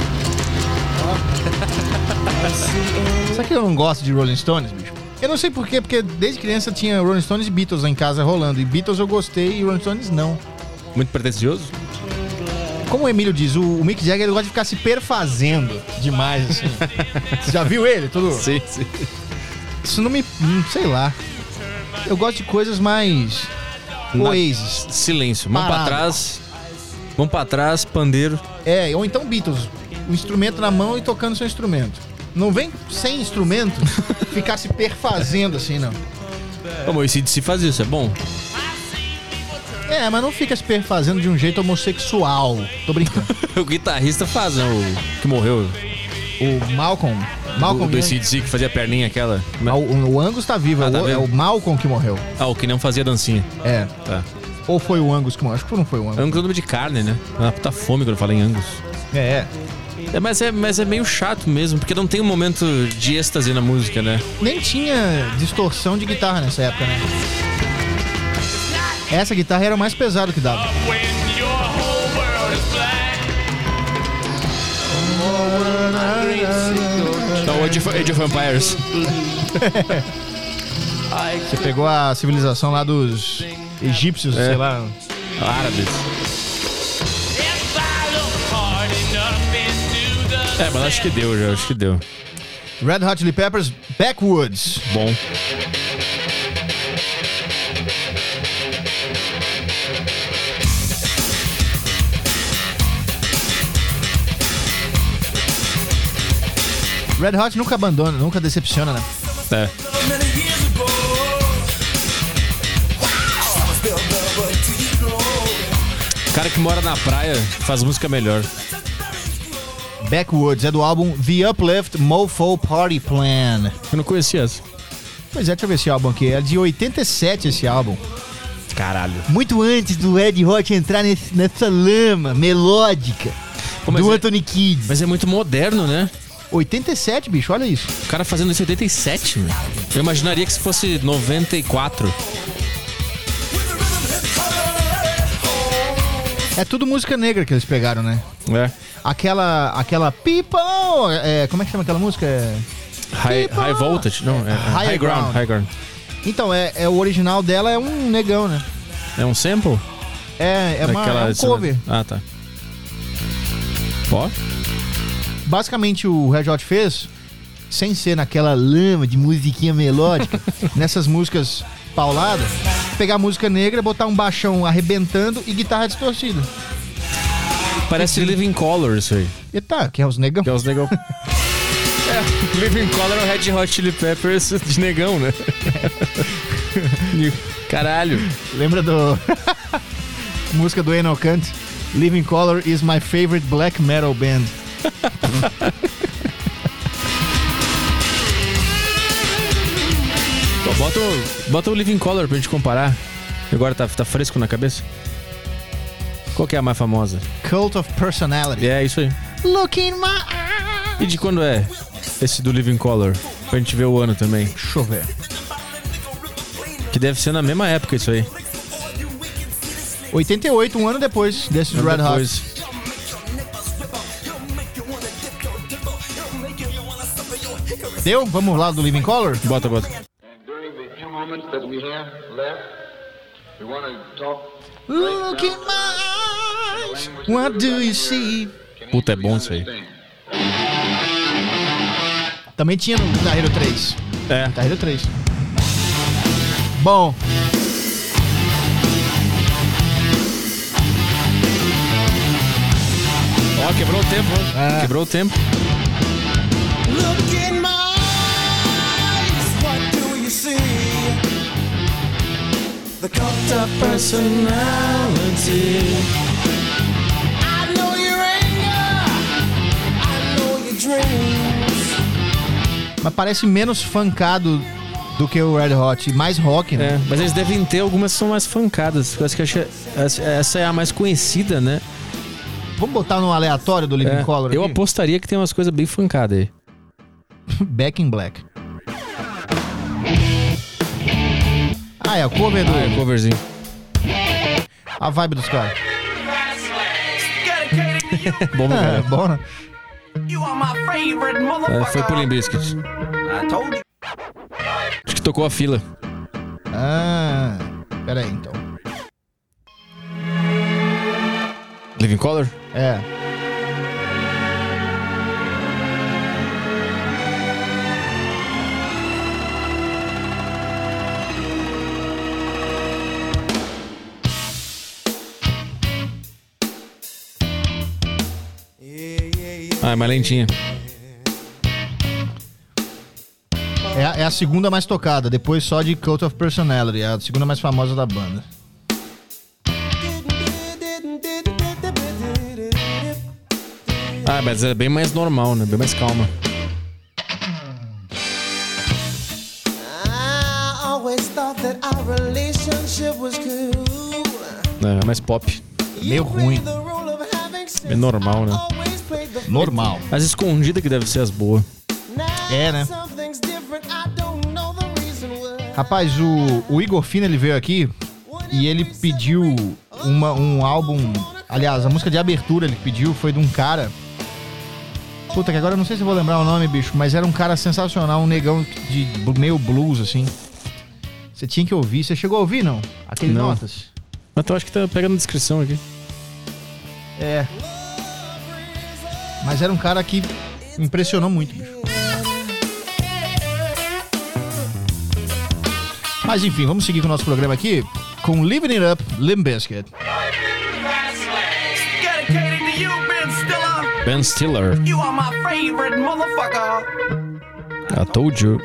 Sabe que eu não gosto de Rolling Stones, bicho? Eu não sei porquê, porque desde criança tinha Rolling Stones e Beatles lá em casa rolando. E Beatles eu gostei e Rolling Stones não. Muito pretencioso? Como o Emílio diz, o, o Mick Jagger ele gosta de ficar se perfazendo demais, assim. Você já viu ele? Tudo? Sim, sim. Isso não me... hum, sei lá. Eu gosto de coisas mais... Na- Oasis. Silêncio. Mão pra Parado. trás. Mão pra trás, pandeiro. É, ou então Beatles. o instrumento na mão e tocando seu instrumento. Não vem sem instrumento ficar se perfazendo assim, não. Como o A C D C faz isso, é bom? É, mas não fica se perfazendo de um jeito homossexual. Tô brincando. O guitarrista faz, né? O que morreu. O Malcolm. Malcolm o do A C D C que fazia a perninha aquela. Ah, o, o Angus tá vivo, Ah, é, tá o, vivo? é o Malcolm que morreu. Ah, o que não fazia dancinha. É. Tá. Ou foi o Angus que morreu? Acho que não foi o Angus. Angus é o nome de carne, né? É uma puta fome quando eu falei em Angus. É. É, mas é, mas é meio chato mesmo, porque não tem um momento de êxtase na música, né? Nem tinha distorção de guitarra nessa época, né? Essa guitarra era o mais pesado que dava. Não, Age of, Age of Empires. Você pegou a civilização lá dos egípcios, É. sei lá. Árabes. É, mas acho que deu já, acho que deu. Red Hot Chili Peppers, Backwoods. Bom. Red Hot nunca abandona, nunca decepciona, né? É. O cara que mora na praia faz música melhor. Backwoods é do álbum The Uplift Mofo Party Plan. Eu não conhecia essa. Pois é, deixa eu ver esse álbum aqui. É de oitenta e sete esse álbum. Caralho. Muito antes do Red Hot entrar nesse, nessa lama melódica Pô, mas do é- Anthony Kidd. Mas é muito moderno, né? oitenta e sete, bicho, olha isso. O cara fazendo isso em oitenta e sete, meu. Eu imaginaria que se fosse noventa e quatro. É tudo música negra que eles pegaram, né? É. Aquela, aquela People, é, como é que chama aquela música? É... High, high Voltage? Não, é, é High High Ground. Ground. High Ground. Então, é, é o original dela é um negão, né? É um sample? É, é, uma, Daquela- é um cover. Ah, tá. Ó. Basicamente o Red Hot fez, sem ser naquela lama de musiquinha melódica, nessas músicas pauladas, pegar música negra, botar um baixão arrebentando e guitarra distorcida. Parece Living Color isso aí. E tá, que é os negão. Que é os negão. É, Living Color é o Red Hot Chili Peppers de negão, né? Caralho. Lembra do... música do Eno Kant? Living Color is my favorite black metal band. Pô, bota, o, bota o Living Color pra gente comparar. Agora tá, tá fresco na cabeça? Qual que é a mais famosa? Cult of Personality. É, isso aí. Look in my eyes. E de quando é esse do Living Color? Pra gente ver o ano também. Deixa eu ver. Que deve ser na mesma época isso aí. oitenta e oito, um ano depois desse Ano Red Hot. depois. Deu? Vamos lá do Living Color? Bota, bota. Look in my eyes. What do you see? Puta, é bom isso aí. Também tinha no Guitar Hero três. É. Guitar Hero três. Bom. Ó, quebrou o tempo, ó. É. Quebrou o tempo. Look in my eyes, what do you see? The cult of personality. I know your anger, I know your dreams. Mas parece menos funkado do que o Red Hot. Mais rock, né? É, mas eles devem ter algumas que são mais funkadas. Eu acho que essa- essa é a mais conhecida, né? Vamos botar no aleatório do Living É, Color aqui? eu apostaria que tem umas coisas bem funkadas aí. Back in Black. Ah, é o cover do... Ah, é coverzinho. A vibe dos caras. Bom, É, cara. bom, né? You are my favorite É, motherfucker. foi pro Limp Bizkit. I told you. Acho que tocou a fila. Ah, pera aí, então. Living Color? É. Yeah, yeah, yeah. Ah, é mais lentinha. É, a- é a segunda mais tocada, depois só de Cult of Personality, é a segunda mais famosa da banda. Ah, mas é bem mais normal, né? Bem mais calma. I always thought that our relationship was cool. É mais pop. Meio ruim. Bem normal, né? Normal. As escondidas que devem ser as boas. É, né? Rapaz, o, o Igor Fina, ele veio aqui e ele pediu uma, um álbum... Aliás, a música de abertura ele pediu foi de um cara... Puta, que agora eu não sei se eu vou lembrar o nome, bicho, mas era um cara sensacional, um negão de meio blues, assim. Você tinha que ouvir. Você chegou a ouvir, não? Aquele Não. Notas? Mas eu acho que tá pegando a descrição aqui. É. Mas era um cara que impressionou muito, bicho. Mas enfim, vamos seguir com o nosso programa aqui com Living It Up, Limp Bizkit. Dedicated to you, Ben Stiller. Ben Stiller. You are my favorite motherfucker. I told you.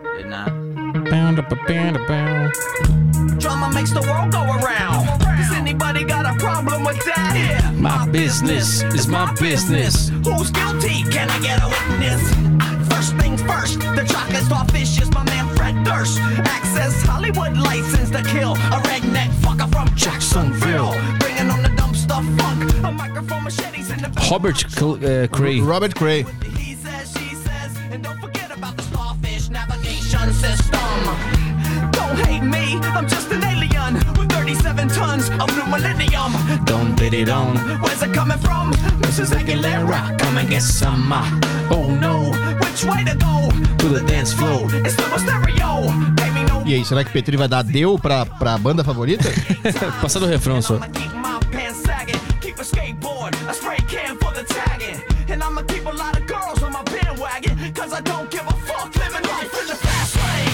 Drama makes the world go around. Does anybody got a problem with that? Yeah. My business is my business. Who's guilty? Can I get a witness? First things first, the chocolate starfish is my man Fred Durst. Access Hollywood license to kill a redneck fucker from Jacksonville. Bringing on the dump stuff funk. A microphone machetes in the back. Robert Cl- uh, Cray. Robert Cray. He says, she says, and don't forget about the starfish navigation system. Don't hate me, I'm just an alien with thirty-seven tons of new millennium. Don't did it on. Where's it coming from? Missus Aguilera, come and get some. uh, Oh no, which way to go? To the dance floor. It's double stereo. Pay me no E aí, será que Petri vai dar deu pra, pra banda favorita? Passar do refrão só. keep my pants sagging. Keep a skateboard, a spray can for the tagging. And I'ma keep a lot of girls on my bandwagon. Cause I don't give a fuck living life in the fast lane.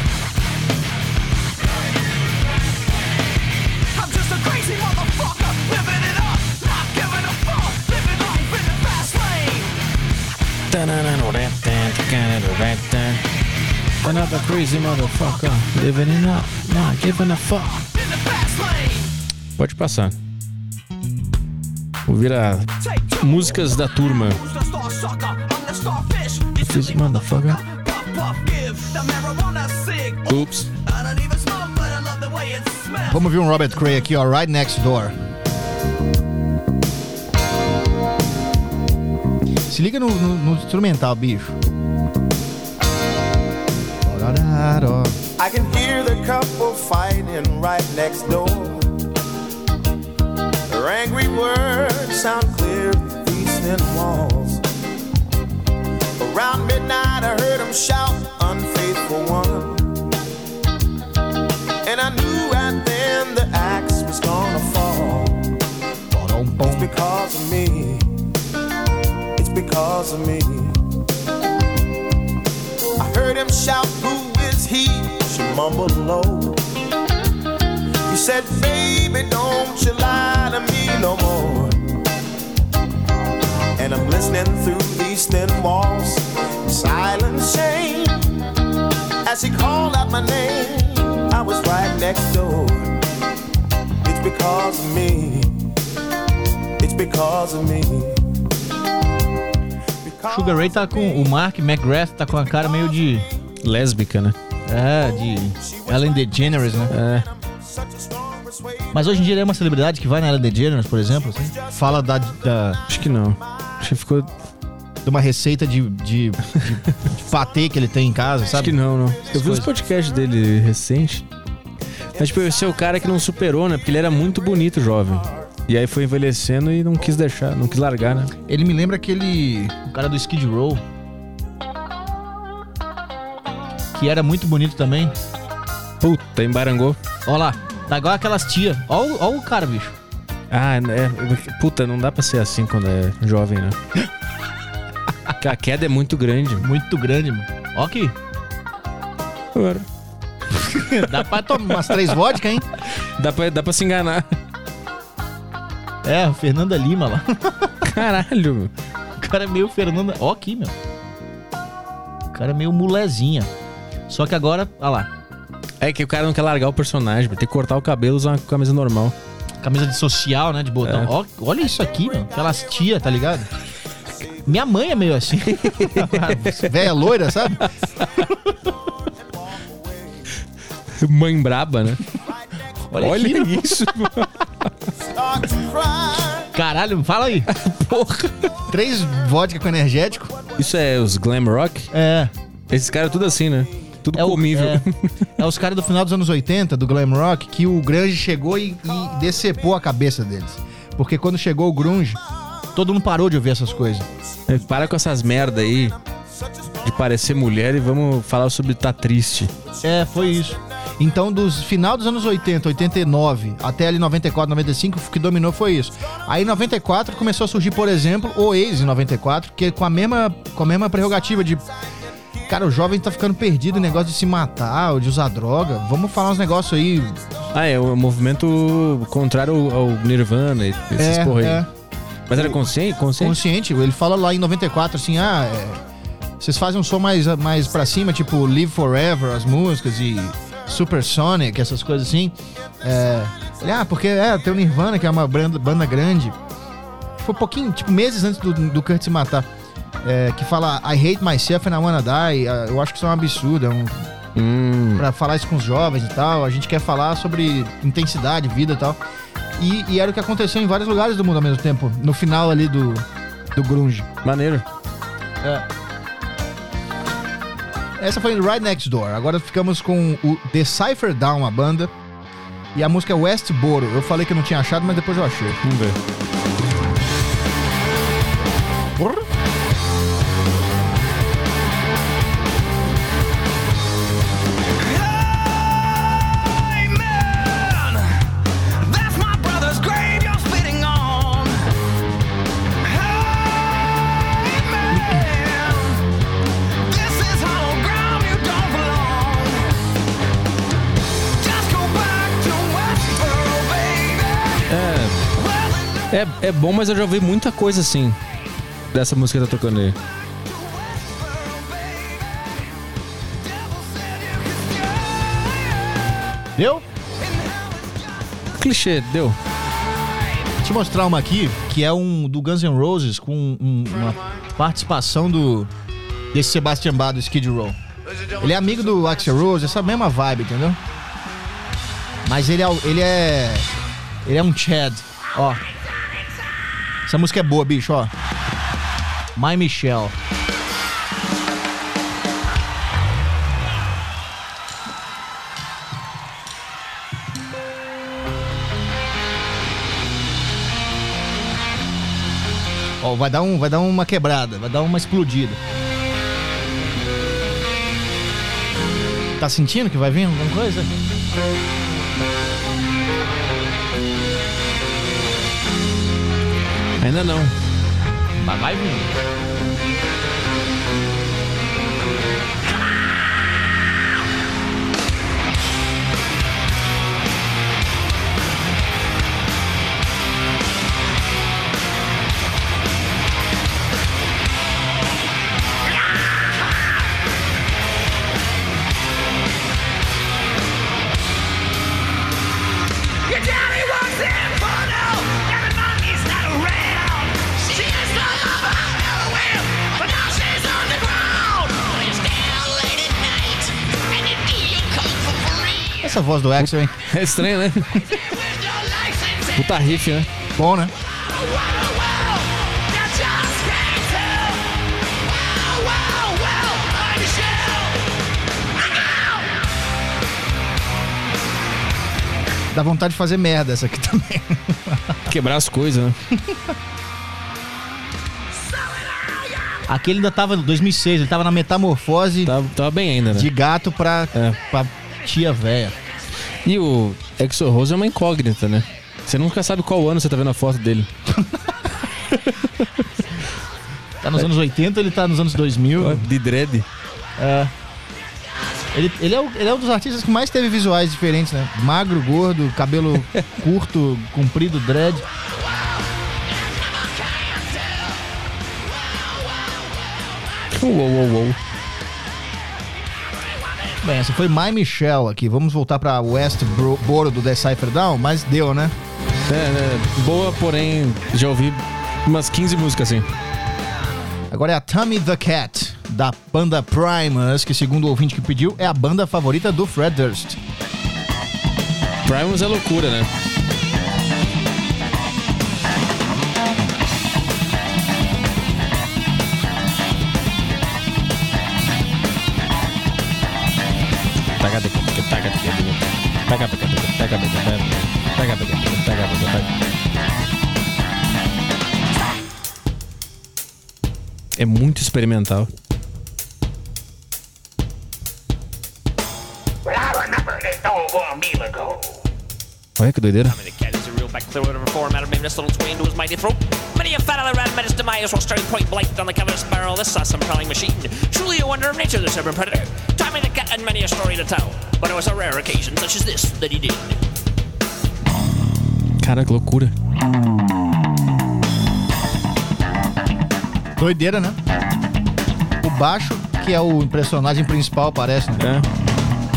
I'm just a crazy motherfucker, living it up, not giving a fuck, living life in the fast lane. Another crazy motherfucker living it up, not giving a fuck. In the fast lane. Pode passar. Vou virar músicas da turma. Who's the star sucker? I'm the starfish. This Crazy motherfucker. puff puff give the marijuana cig. Oops. I don't even smoke, but I love the way it smells. Vamos ver um Robert Cray aqui, ó, Right Next Door. Se liga no, no- no instrumental, bicho. I can hear the couple fighting right next door. Their angry words sound clear through these thin walls. Around midnight I heard them shout, unfaithful one. And I knew right then the axe was gonna fall. It's because of me. It's because of me. I heard him shout, who is he? She mumbled low. He said, baby, don't you lie to me no more. And I'm listening through these thin walls, silent shame. As he called out my name, I was right next door. It's because of me. It's because of me. Sugar Ray tá com... O Mark McGrath tá com a cara meio de... Lésbica, né? É, de Ellen DeGeneres, né? É. Mas hoje em dia ele é uma celebridade que vai na Ellen DeGeneres, por exemplo, assim, fala da, da... Acho que não. Acho que ficou... De uma receita de, de, de, de patê que ele tem em casa, sabe? Acho que não, não. Eu vi os coisas. podcasts dele recente. Mas, tipo, esse é o cara que não superou, né? Porque ele era muito bonito, jovem. E aí foi envelhecendo e não quis deixar, não quis largar, né? Ele me lembra aquele... O cara do Skid Row. Que era muito bonito também. Puta, embarangou. Ó lá, tá igual aquelas tia. Ó, o- ó o cara, bicho. Ah, é. Puta, não dá pra ser assim quando é jovem, né? Porque a queda é muito grande. Muito grande, mano. Ó aqui. Agora. Dá pra tomar umas três vodka, hein? Dá pra, dá pra se enganar. É, a Fernanda Lima lá. Caralho. cara é meio Fernanda... Ó aqui, meu. O cara é meio mulezinha. Só que agora, olha lá. É que o cara não quer largar o personagem, tem que cortar o cabelo e usar uma camisa normal. Camisa de social, né? De botão. É. Ó, olha isso aqui, meu. Aquelas tia, tá ligado? Minha mãe é meio assim. Véia loira, sabe? Mãe braba, né? Olha, Olha aqui, isso. Caralho, fala aí. Porra. Três vodka com energético. Isso é os glam rock? É. Esses caras tudo assim, né? Tudo É o- comível. É, é os caras do final dos anos oitenta, do glam rock, que o grunge chegou e, e decepou a cabeça deles. Porque quando chegou o grunge, todo mundo parou de ouvir essas coisas. É, para com essas merda aí de parecer mulher e vamos falar sobre tá triste. É, foi isso. Então, dos final dos anos oitenta, oitenta e nove, até ali noventa e quatro, noventa e cinco, o que dominou foi isso. Aí em noventa e quatro começou a surgir, por exemplo, o Oasis em noventa e quatro, que é com a mesma, com a mesma prerrogativa de... Cara, o jovem tá ficando perdido em negócio de se matar ou de usar droga. Vamos falar uns negócios aí. Ah, é o movimento contrário ao, ao Nirvana e esses É, porra aí. é. Mas era consciente? Consciente? Consciente. Ele fala lá em noventa e quatro assim, ah, é, vocês fazem um som mais, mais pra cima, tipo Live Forever, as músicas, e Supersonic, essas coisas assim. É, ele, ah, porque é, tem o Nirvana, que é uma banda, banda grande. Foi um pouquinho, tipo, meses antes do, do Kurt se matar. É, que fala I hate myself and I wanna die. Eu acho que isso é um absurdo. É um, hum. Pra falar isso com os jovens e tal. A gente quer falar sobre intensidade, vida e tal. E, e era o que aconteceu em vários lugares do mundo ao mesmo tempo. No final ali do, do grunge. Maneiro. É. Essa foi Right Next Door. Agora ficamos com o The Cypher Down, a banda. E a música é Westboro. Eu falei que eu não tinha achado, mas depois eu achei. Vamos ver. Porra. É, é bom, mas eu já ouvi muita coisa assim dessa música que tá tocando aí. Deu? Clichê, deu. Deixa eu mostrar uma aqui, que é um do Guns N' Roses, com um- uma participação do desse Sebastian Bach do Skid Row. Ele é amigo do Axl Rose, essa mesma vibe, entendeu? Mas ele é ele é ele é um Chad, ó. Essa música é boa, bicho, ó. My Michelle. Ó, vai dar um, vai dar uma quebrada, vai dar uma explodida. Tá sentindo que vai vir alguma coisa? Ainda não. Mas vai vir. Your daddy walks in for no, every monkey's not around. She is the lover of a whale, but now she's on the ground. You stay out late at night, and you do your coke for free. Essa voz do Axel, hein? É estranho, né? Puta riff, né? Bom, né? Dá vontade de fazer merda essa aqui também. Quebrar as coisas, né? Aquele ainda tava em dois mil e seis, ele tava na metamorfose. Tava, tava bem ainda, né? De gato pra, É. pra tia véia. E o Axl Rose é uma incógnita, né? Você nunca sabe qual ano você tá vendo a foto dele. Tá nos anos oitenta, ele tá nos anos dois mil. De dread. É. Ele, ele, é o, ele é um dos artistas que mais teve visuais diferentes, né? Magro, gordo, cabelo curto, comprido, dread. Uou, uou, uou. Bem, essa foi My Michelle aqui. Vamos voltar pra Westboro do The Cypher Down, mas deu, né? É, é, boa, porém, já ouvi umas quinze músicas assim. Agora é a Tommy the Cat, da banda Primus, que segundo o ouvinte que pediu, é a banda favorita do Fred Durst. Primus é loucura, né? É muito experimental. Olha que doideira. Back through it and reform out of this little tween to his mighty throat. Many a fat rat met his demise while staring point blank on the covetous barrel of this awesome prowling machine. Truly a wonder of nature, this urban predator. Tommy the Cat had many a story to tell, but it was a rare occasion such as this that he did. Cara, que loucura. Doideira, né? O baixo, que é o personagem principal, parece, né? É.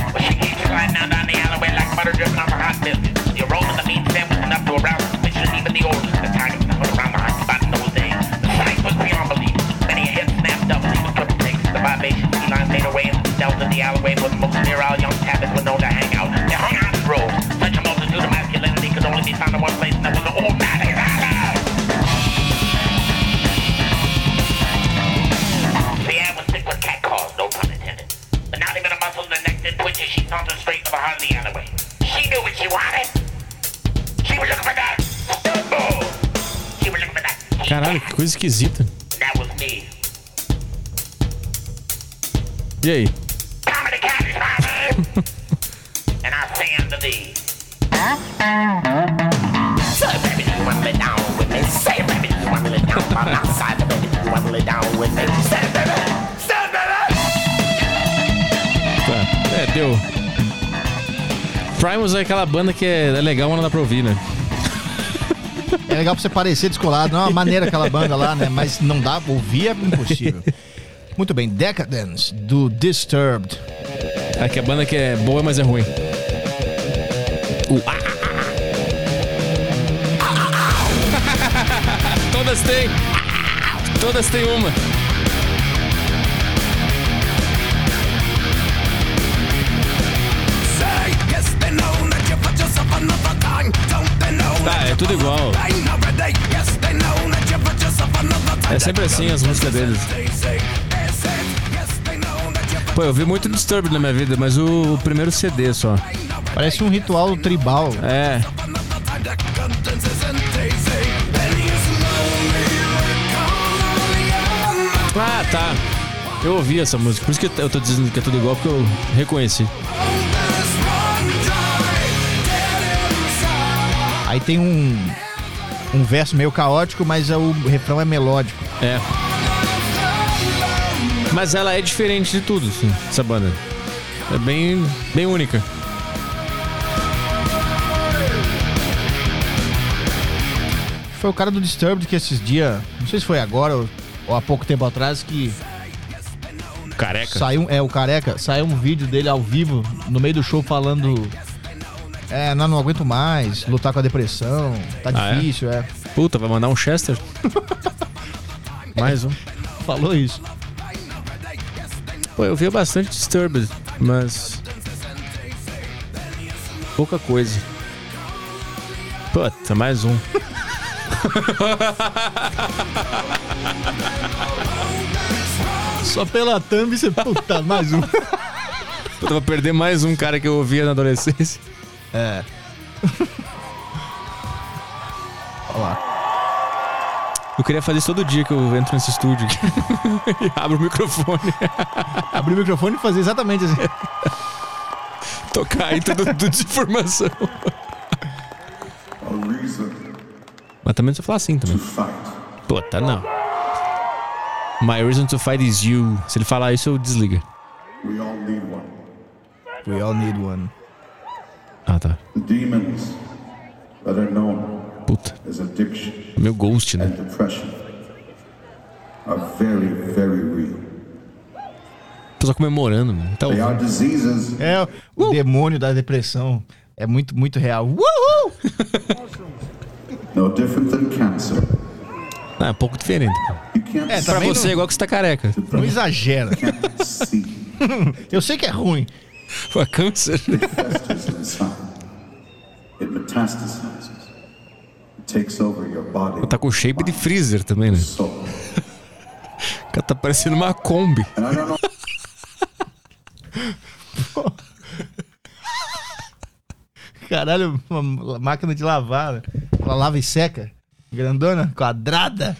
You're rolling the mean sandwich enough to arouse suspicion even the old. The target numbered around the hot spot in those days. The sight was beyond belief. Many a head snapped up, he was triple takes. The vibration felines made away and delved in the alleyway where the most virile young tabbits were known to hang out. They hung out in droves. Such a multitude of masculinity could only be found in one place, and that was the old man. The air was thick with cat calls, no pun intended. But not even a muscle in the neck did twitch as she sauntered straight to the heart of the alleyway. She knew what she wanted. She was looking for that. Oh, she was looking for that. Caralho, que coisa esquisita. That was me. E aí? Tommy the Cat is my name. And I say unto thee. Say, baby, do you want to lay down with me? Say, baby, do you want to lay down by my side? Baby, do you want to lay down with me? Say, baby. Say, baby. Tá, é, deu. Primus é aquela banda que é legal, mas não dá pra ouvir, né? É legal pra você parecer descolado, não é uma maneira aquela banda lá, né? Mas não dá, ouvir é impossível. Muito bem, Decadence, do Disturbed. É que a banda que é boa, mas é ruim. Uh, ah, ah. Todas têm. Todas têm uma. Tá, é tudo igual. É sempre assim as músicas deles. Pô, eu vi muito Disturbed na minha vida, mas o primeiro C D só. Parece um ritual tribal. É. Ah, tá. Eu ouvi essa música, por isso que eu tô dizendo que é tudo igual, porque eu reconheci. Aí tem um um verso meio caótico, mas o refrão é melódico. É. Mas ela é diferente de tudo, assim, essa banda. É bem, bem única. Foi o cara do Disturbed que esses dias, não sei se foi agora ou, ou há pouco tempo atrás, que Careca. Saiu, é, o Careca, saiu um vídeo dele ao vivo, no meio do show, falando... É, não, não aguento mais, lutar com a depressão, tá ah, difícil, é? é. Puta, vai mandar um Chester? Mais um. Falou isso. Pô, eu via bastante Disturbed, mas... pouca coisa. Puta, mais um. Só pela thumb você... Puta, mais um. Eu vou perder mais um cara que eu ouvia na adolescência. É. Olha lá. Eu queria fazer isso todo dia que eu entro nesse estúdio e abro o microfone. Abrir o microfone e fazer exatamente assim. Tocar aí tudo, tudo desinformação. Mas também você falar assim também. Puta, não. My reason to fight is you. Se ele falar isso, eu desliga. We all need one. We all need one. Ah, tá. The demons that are known Puta. as addiction Meu ghost, né? and depression are very, very real. pessoal comemorando, mano. Tá They are ouvindo. diseases. É, o Uh! demônio da depressão é muito, muito real. Uhul! No different than cancer. Ah, é um pouco diferente. You can't É, Pra também você, não, igual que você tá careca. não exagera. see. Eu sei que é ruim. Pô, câncer. Festers inside. It metastasizes. It takes over your body. Tá com shape de freezer também, né? Soul. O cara tá parecendo uma Kombi. And I don't know. Caralho, uma máquina de lavar, né? Ela lava e seca. Grandona, quadrada.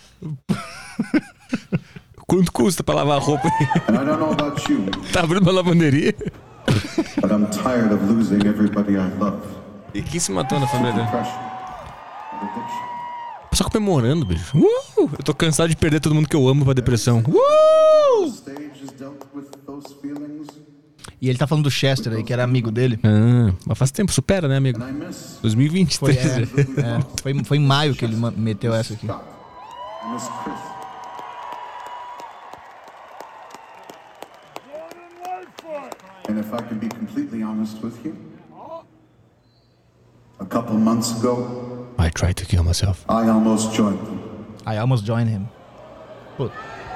Quanto custa pra lavar a roupa? And I don't know about you, Tá abrindo uma lavanderia? but I'm tired of losing everybody I love. E quem se matou na família dele? Depression. And addiction. Só comemorando, bicho. Uh! Eu tô cansado de perder todo mundo que eu amo pra depressão. Uh! Stage has dealt with those feelings, E ele tá falando do Chester aí, que era amigo dele. Ah, mas faz tempo, supera, né, amigo? and I miss dois mil e vinte e Foi, três. é, é, foi, foi em maio que ele ma- meteu essa aqui. Scott. I miss Chris. And if I can be completely honest with you, a couple months ago, I tried to kill myself. I almost joined them. I almost joined him. Pô.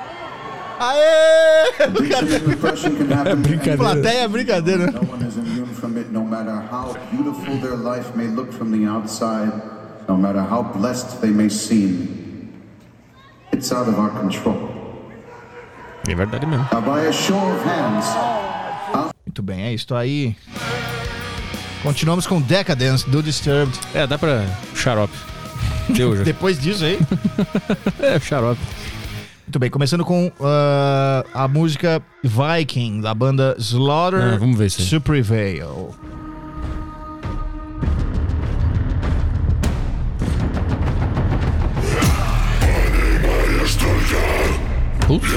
Aê! Addiction and depression can happen to anyone. Plateia é brincadeira. No one is immune from it, no matter how beautiful their life may look from the outside, no matter how blessed they may seem. It's out of our control. É verdade mesmo. Now, by a show of hands, Muito bem, é isso aí. Continuamos com Decadence do Disturbed. É, dá pra xarope. Deu já. Depois disso aí. É, xarope. Muito bem, começando com uh, a música Viking, da banda Slaughter Ah, vamos ver isso aí. to Prevail. Putz.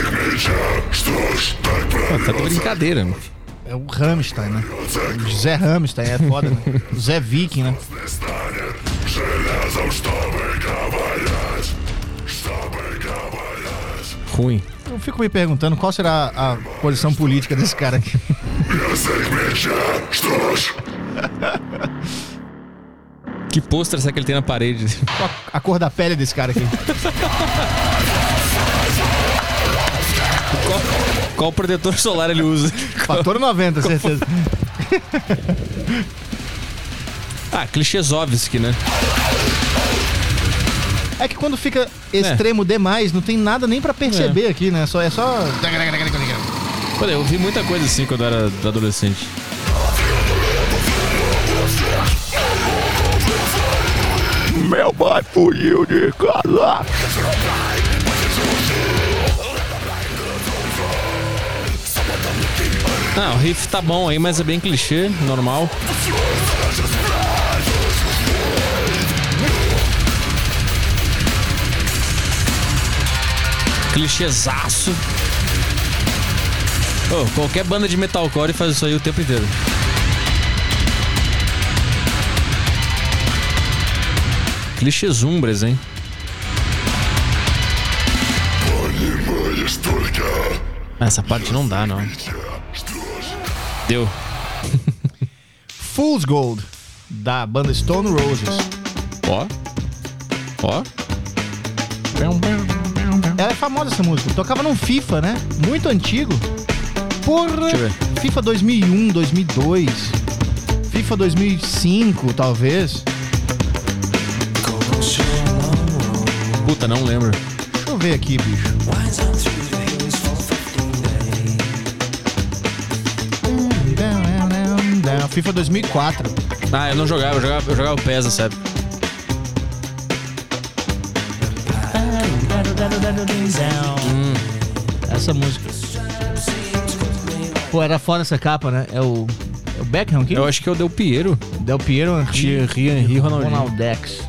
Ah, tá de brincadeira, mano. É o Rammstein, né? O Zé Rammstein, é foda, né? O Zé Viking, né? Ruim. Eu fico me perguntando qual será a posição política desse cara aqui. Que pôster será que ele tem na parede? Qual a, a cor da pele desse cara aqui? Qual, qual protetor solar ele usa? Fator noventa, certeza. Ah, Klichezovski, né? É que quando fica extremo demais, não tem nada nem pra perceber É. aqui, né? Só, é só... Olha, eu vi muita coisa assim quando eu era adolescente. Meu pai fugiu de casa. Ah, o riff tá bom aí, mas é bem clichê, normal. Clichêzaço. Oh, qualquer banda de metalcore faz isso aí o tempo inteiro. Clichêzumbres, hein? Essa parte não dá, não. Deu. Fool's Gold, da banda Stone Roses. Ó. Ó. Ela é famosa essa música. Tocava num FIFA, né? Muito antigo. Porra! Deixa eu ver. FIFA dois mil e um, dois mil e dois. FIFA dois mil e cinco, talvez. Puta, não lembro. Deixa eu ver aqui, bicho. FIFA dois mil e quatro. Ah, eu não jogava, eu jogava, eu jogava o P E S, sabe? Hum, essa música. Pô, era foda essa capa, né? É o, é o Beckham aqui? Eu acho que é o Del Piero. Del Piero, Thierry Henry Ronaldinho. Ronaldex.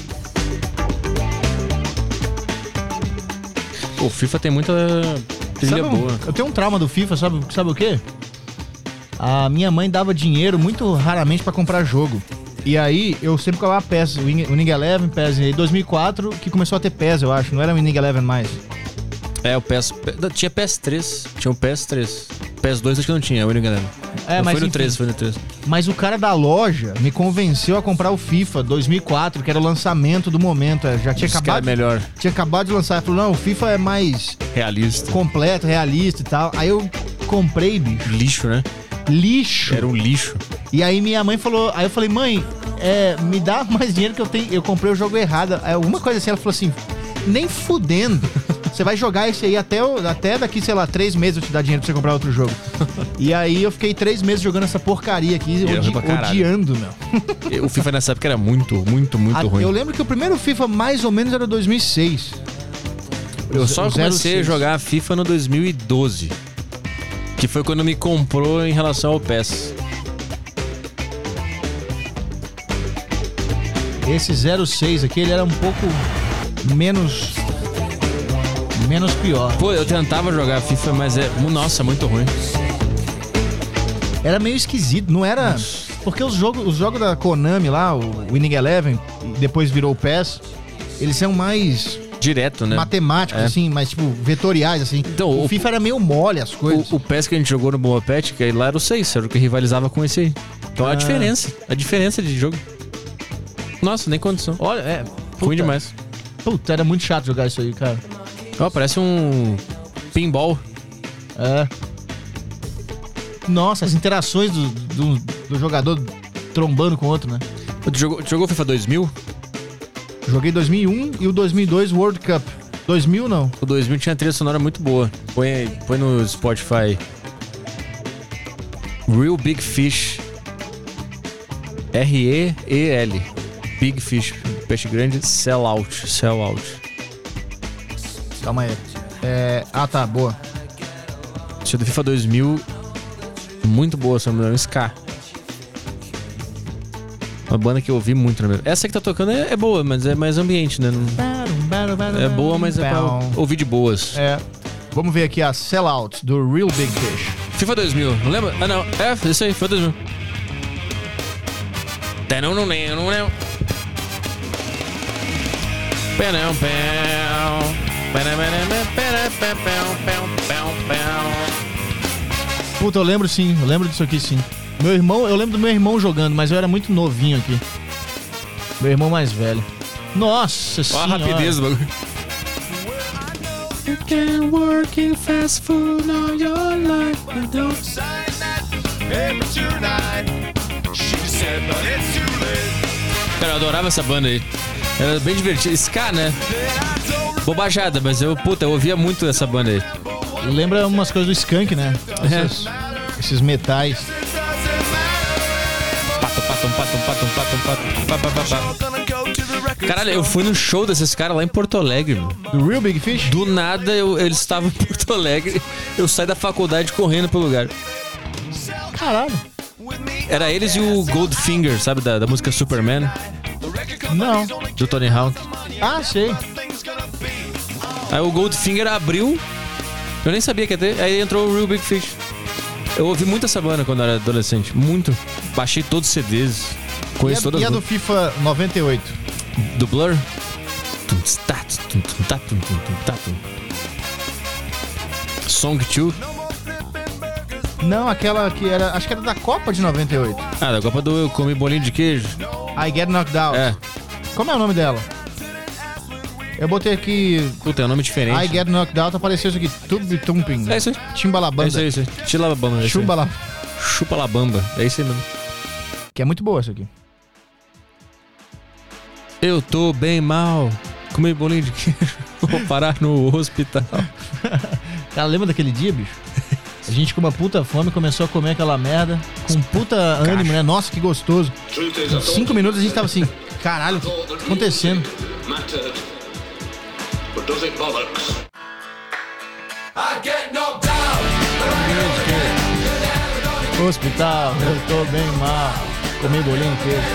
Pô, o FIFA tem muita trilha Sabe um- boa. Eu tenho um trauma do FIFA, sabe, sabe o quê? A minha mãe dava dinheiro muito raramente pra comprar jogo. E aí, eu sempre colocava P E S, o Winning Eleven, P E S. E aí, dois mil e quatro, que começou a ter P E S, eu acho. Não era o Winning Eleven mais. É, o P E S... Tinha P E S três. Tinha o P E S três. P E S dois acho que não tinha, é o único galera. É, não, mas foi no enfim. três, foi no três. Mas o cara da loja me convenceu a comprar o FIFA dois mil e quatro, que era o lançamento do momento. Já tinha Isso que acabado. era melhor. Tinha acabado de lançar. Ele falou, não, o FIFA é mais Realista. completo, realista e tal. Aí eu comprei, bicho. Lixo, né? Lixo. Era um lixo. E aí minha mãe falou, aí eu falei, mãe, é, me dá mais dinheiro que eu tenho. Eu comprei o jogo errado. Aí alguma coisa assim, ela falou assim, nem fudendo. Você vai jogar esse aí até, o- até daqui, sei lá, três meses eu te dar dinheiro pra você comprar outro jogo. E aí eu fiquei três meses jogando essa porcaria aqui, era odi- pra caralho. odiando, meu. O FIFA nessa época era muito, muito, muito A- ruim. Eu lembro que o primeiro FIFA mais ou menos era dois mil e seis. Eu O só zero comecei seis. a jogar FIFA no dois mil e doze. Que foi quando me comprou em relação ao P E S. Esse zero seis aqui, ele era um pouco menos... Menos pior. Pô, eu tentava jogar FIFA, mas é... Nossa, muito ruim. Era meio esquisito, não era... Porque os jogos, os jogos da Konami lá, o Winning Eleven, e depois virou o P E S, eles são mais... Direto, né? Matemáticos, É. assim, mas tipo, vetoriais, assim. Então, o, o- FIFA era meio mole as coisas. O, o P E S que a gente jogou no Boa Pet, que aí lá era o seis, era o que rivalizava com esse aí. Então Ah. a diferença, a diferença de jogo. Nossa, nem condição. Olha, é... Ruim demais. Puta, era muito chato jogar isso aí, cara. Ó, parece um pinball. É. Nossa, as interações do, do, do jogador trombando com o outro, né? Tu jogou, tu jogou FIFA dois mil? Joguei dois mil e um e o dois mil e dois World Cup. dois mil não. O dois mil tinha trilha sonora muito boa. Põe, aí, põe no Spotify. Real Big Fish. R E E L. Big Fish. Peixe grande. Sell Out. Sell Out. Calma aí. É... Ah, tá, boa. Esse é do FIFA dois mil. Muito boa, se não me engano. Ska. Uma banda que eu ouvi muito na minha... Essa que tá tocando é, é boa, mas é mais ambiente, né? Não- É boa, mas é pra ouvir de boas. É. Vamos ver aqui a Sellout do Real Big Fish. FIFA dois mil, não lembra? Ah, não. É, isso aí, FIFA dois mil. Não, não, não, não, não. Penão, pão. Puta, eu lembro sim, eu lembro disso aqui sim. Meu irmão, eu lembro do meu irmão jogando, mas eu era muito novinho aqui. Meu irmão mais velho. Nossa Ó a senhora. rapidez do bagulho. You can work in fast food all your life. Cara, eu adorava essa banda aí. Era bem divertido. Ska, né? Bobajada, mas eu, puta, eu ouvia muito essa banda aí. Lembra umas coisas do Skank, né? Essas- Esses metais. Patum, patum, patum, patum, patum, patum, pá, pá, pá, pá. Caralho, eu fui no show desses caras lá em Porto Alegre, meu. Do Real Big Fish? Do nada, eu- eles estavam em Porto Alegre. Eu saí da faculdade correndo pro lugar. Caralho. Era eles e o Goldfinger, sabe? Da, da música Superman. Não. Do Tony Hawk. Ah, sei. Aí o Goldfinger abriu. Eu nem sabia que ia ter. Aí entrou o Real Big Fish. Eu ouvi muito essa banda quando eu era adolescente. Muito. Baixei todos os C Ds. E Conheço a, todas e a as do FIFA noventa e oito? Do Blur? Tum, tss, tá, tss, tum, tum, tá, tum, tum, tum, tá, tum. Song dois? Não, aquela que era. Acho que era da Copa de noventa e oito. Ah, da Copa do Eu Comi Bolinho de Queijo. I Get Knocked Out. É. Como é o nome dela? Eu botei aqui. Puta, é um nome diferente. I Get Knocked Out, apareceu isso aqui. Tubi Tumping. É isso aí. Timbalabanda. É isso aí, é isso aí. Chilabamba. É isso aí. Chumbala. Chupalabamba. É isso aí mesmo. Que é muito boa essa aqui. Eu tô bem mal. Comi bolinho de queijo. Vou parar no hospital. Cara, lembra daquele dia, bicho? A gente com uma puta fome começou a comer aquela merda com puta ânimo, né? Nossa, que gostoso. Em cinco minutos a gente tava assim, caralho, o que tá acontecendo? Hospital, eu tô bem mal. Comi bolinho de queijo.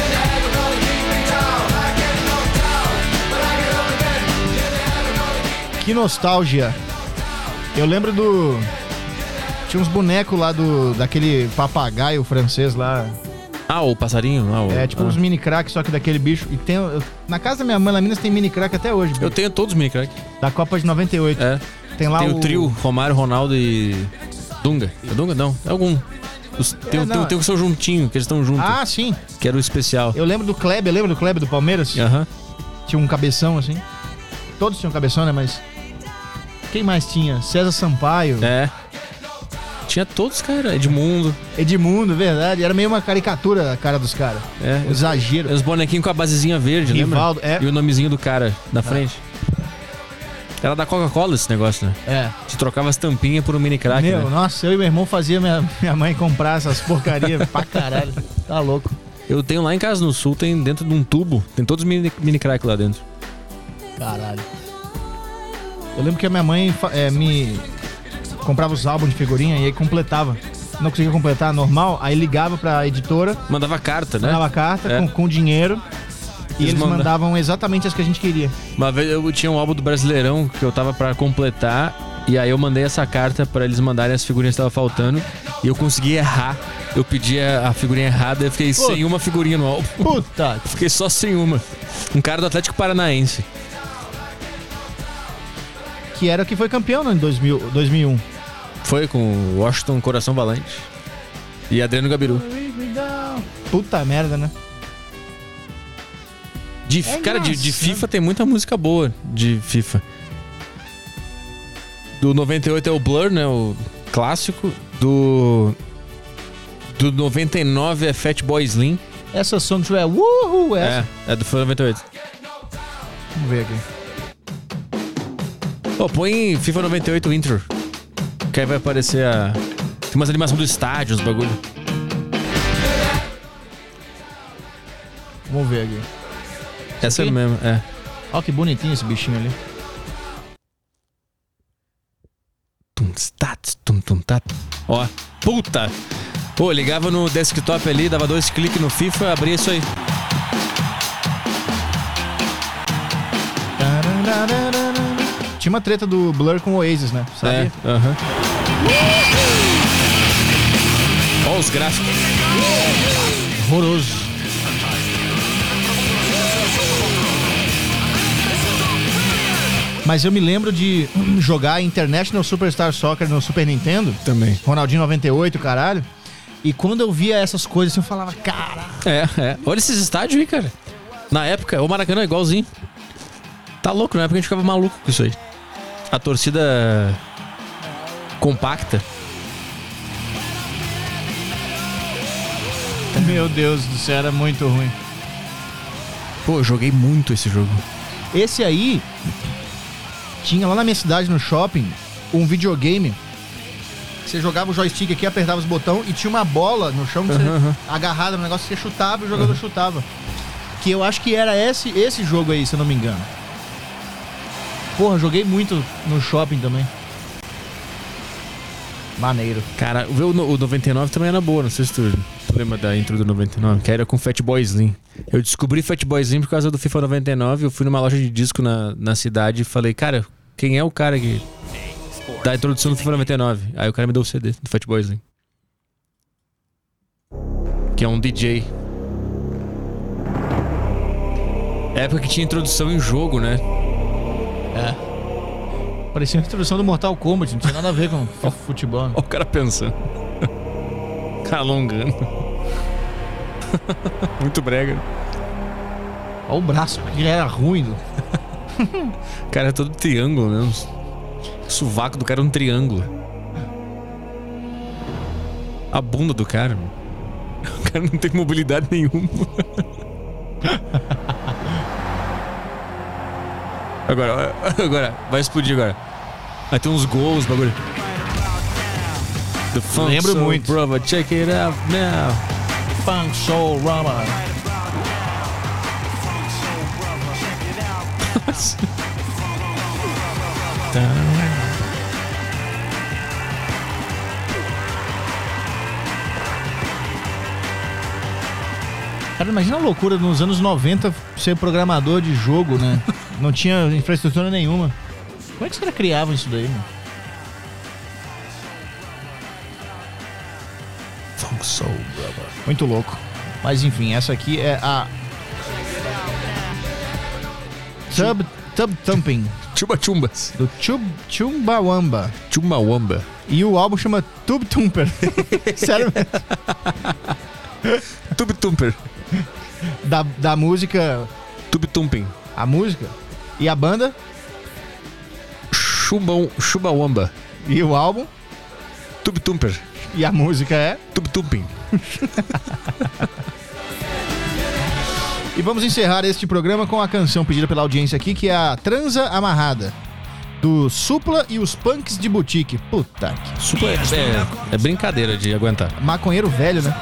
Que nostalgia. Eu lembro do... Tinha uns bonecos lá do... Daquele papagaio francês lá. Ah, o passarinho? Ah, o... É, tipo ah. uns mini crack, só que daquele bicho. E tem... eu- Na casa da minha mãe, lá em Minas, tem mini crack até hoje. Eu tenho todos os mini crack. Da Copa de noventa e oito. É. tem lá tem o... o trio, Romário, Ronaldo e Dunga. É Dunga? Não, é algum. Os, tem, É, tem, não, tem o seu juntinho, que eles estão juntos. Ah, sim. Que era o especial. Eu lembro do Kleber, lembra do Kleber do Palmeiras? Aham. Tinha um cabeção assim. Todos tinham cabeção, né? Mas quem mais tinha? César Sampaio. É. Tinha todos, cara. Edmundo. Edmundo, verdade. Era meio uma caricatura a cara dos caras. É. Um exagero. Os bonequinhos com a basezinha verde, Rivaldo, lembra? é. E o nomezinho do cara na frente. Era da Coca-Cola esse negócio, né? É. Você trocava as tampinhas por um mini crack, Meu, né? nossa, eu e meu irmão fazia minha, minha mãe comprar essas porcarias pra caralho. Tá louco. Eu tenho lá em casa no sul, tem dentro de um tubo, tem todos os mini, mini crack lá dentro. Caralho. Eu lembro que a minha mãe fa- é, me comprava os álbuns de figurinha e aí completava. Não conseguia completar normal, aí ligava pra editora. Mandava carta, né? Mandava carta É. com, com dinheiro. E Eles eles manda- mandavam exatamente as que a gente queria. Uma vez eu tinha um álbum do Brasileirão que eu tava pra completar. E aí eu mandei essa carta pra eles mandarem as figurinhas que estavam faltando. E eu consegui errar. Eu pedi a, a figurinha errada e eu fiquei Puta. sem uma figurinha no álbum. Puta! Fiquei só sem uma. Um cara do Atlético Paranaense. Que era o que foi campeão né, em dois mil, dois mil e um. Foi com o Washington Coração Valente. E Adriano Gabiru. Puta merda, né? De, É cara, de, de engraçado. FIFA tem muita música boa de FIFA. Do noventa e oito é o Blur, né? O clássico. Do. Do noventa e nove é Fatboy Slim. Essa song é uhul, essa. É, é do noventa e oito. Vamos ver aqui. Pô, põe FIFA noventa e oito intro. Que aí vai aparecer a. Tem umas animações do estádio, os bagulho. Vamos ver aqui. Essa é aqui? mesmo, é. Olha que bonitinho esse bichinho ali. Tum, tats, tum, tum, tat. Ó, puta! Pô, ligava no desktop ali, dava dois cliques no FIFA, abria isso aí. Tinha uma treta do Blur com o Oasis, né? Sabia? É, aham. Ó os gráficos. Horroroso. Mas eu me lembro de hum, jogar International Superstar Soccer no Super Nintendo. Também. Ronaldinho noventa e oito, caralho. E quando eu via essas coisas, assim, eu falava, cara... É, é. Olha esses estádios aí, cara. Na época, o Maracanã é igualzinho. Tá louco, na época a gente ficava maluco com isso aí. A torcida compacta. Meu Deus do céu, era muito ruim. Pô, eu joguei muito esse jogo. Esse aí... Tinha lá na minha cidade, no shopping, um videogame. Você jogava o joystick aqui, apertava os botões e tinha uma bola no chão que você, Uhum. agarrada no negócio, você chutava e o jogador chutava. Que eu acho que era esse, esse jogo aí, se eu não me engano. Porra, joguei muito no shopping também. Maneiro. Cara, o, o noventa e nove também era boa, não sei se tu lembra da intro do noventa e nove, que era com Fatboy Slim. Eu descobri Fatboy Slim por causa do FIFA noventa e nove, eu fui numa loja de disco na, na cidade e falei, cara, quem é o cara que dá a introdução do FIFA noventa e nove? Aí o cara me deu o C D do Fatboy Slim. Que é um D J. Época que tinha introdução em jogo, né? É. Parecia uma introdução do Mortal Kombat, não tinha nada a ver com futebol. Olha o cara pensando. Alongando. Muito brega. Olha o braço, que era ruim. Do... O cara é todo triângulo mesmo. O sovaco do cara é um triângulo. A bunda do cara. O cara não tem mobilidade nenhuma. Agora, agora, vai explodir agora. Vai ter uns gols, bagulho. The Funk Lembro Soul muito. Brother, check it out now. Funk Soul Brother. Cara, imagina a loucura nos anos noventa ser programador de jogo, né? Não tinha infraestrutura nenhuma. Como é que os caras criavam isso daí, mano? Funk Soul Brother. Muito louco. Mas enfim, essa aqui é a Tub, tub Thumping. Chuba Chumbas. Do Chub, Chumbawamba. Chumbawamba. E o álbum chama Tube Tumper. Sério mesmo. Tube Tumper. Da, da música... Tube Tumping. A música. E a banda? Chumbão, Chubawamba. E o álbum? Tube Tumper. E a música é? Tube Tumping. E vamos encerrar este programa com a canção pedida pela audiência aqui, que é a Transa Amarrada, do Supla e os Punks de Boutique. Puta que... Supla é, é, é brincadeira de aguentar. Maconheiro velho, né?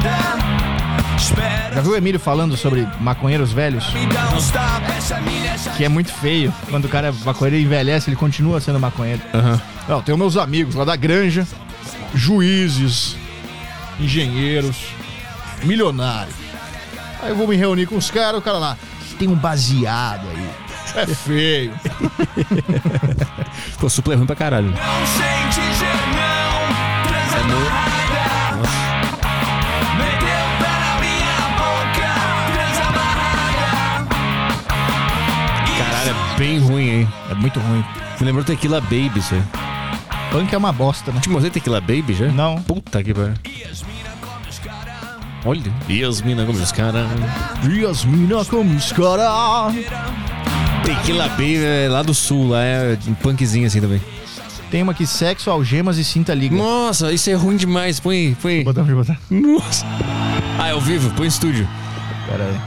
Já viu o Emílio falando sobre maconheiros velhos? Que é muito feio. Quando o cara é maconheiro e envelhece, ele continua sendo maconheiro. Uhum. Não, tenho meus amigos lá da granja, juízes, engenheiros, milionários. Aí eu vou me reunir com os caras, o cara lá, tem um baseado aí. É feio. Pô, Supla é ruim pra caralho. É no... Caralho, é bem ruim, hein? É muito ruim. Me lembrou Tequila Baby, isso aí. Punk é uma bosta, né? Te mostrei Tequila Baby já? Não. Puta que pariu. Olha. E as mina como os caras. E as mina como os caras. Tequila Baby é lá do sul, lá é um punkzinho assim também. Tem uma aqui, sexo, algemas e cinta liga. Nossa, isso é ruim demais. Põe, põe. Vou botar, vou botar. Nossa. Ah, é ao vivo, põe em estúdio. Pera aí.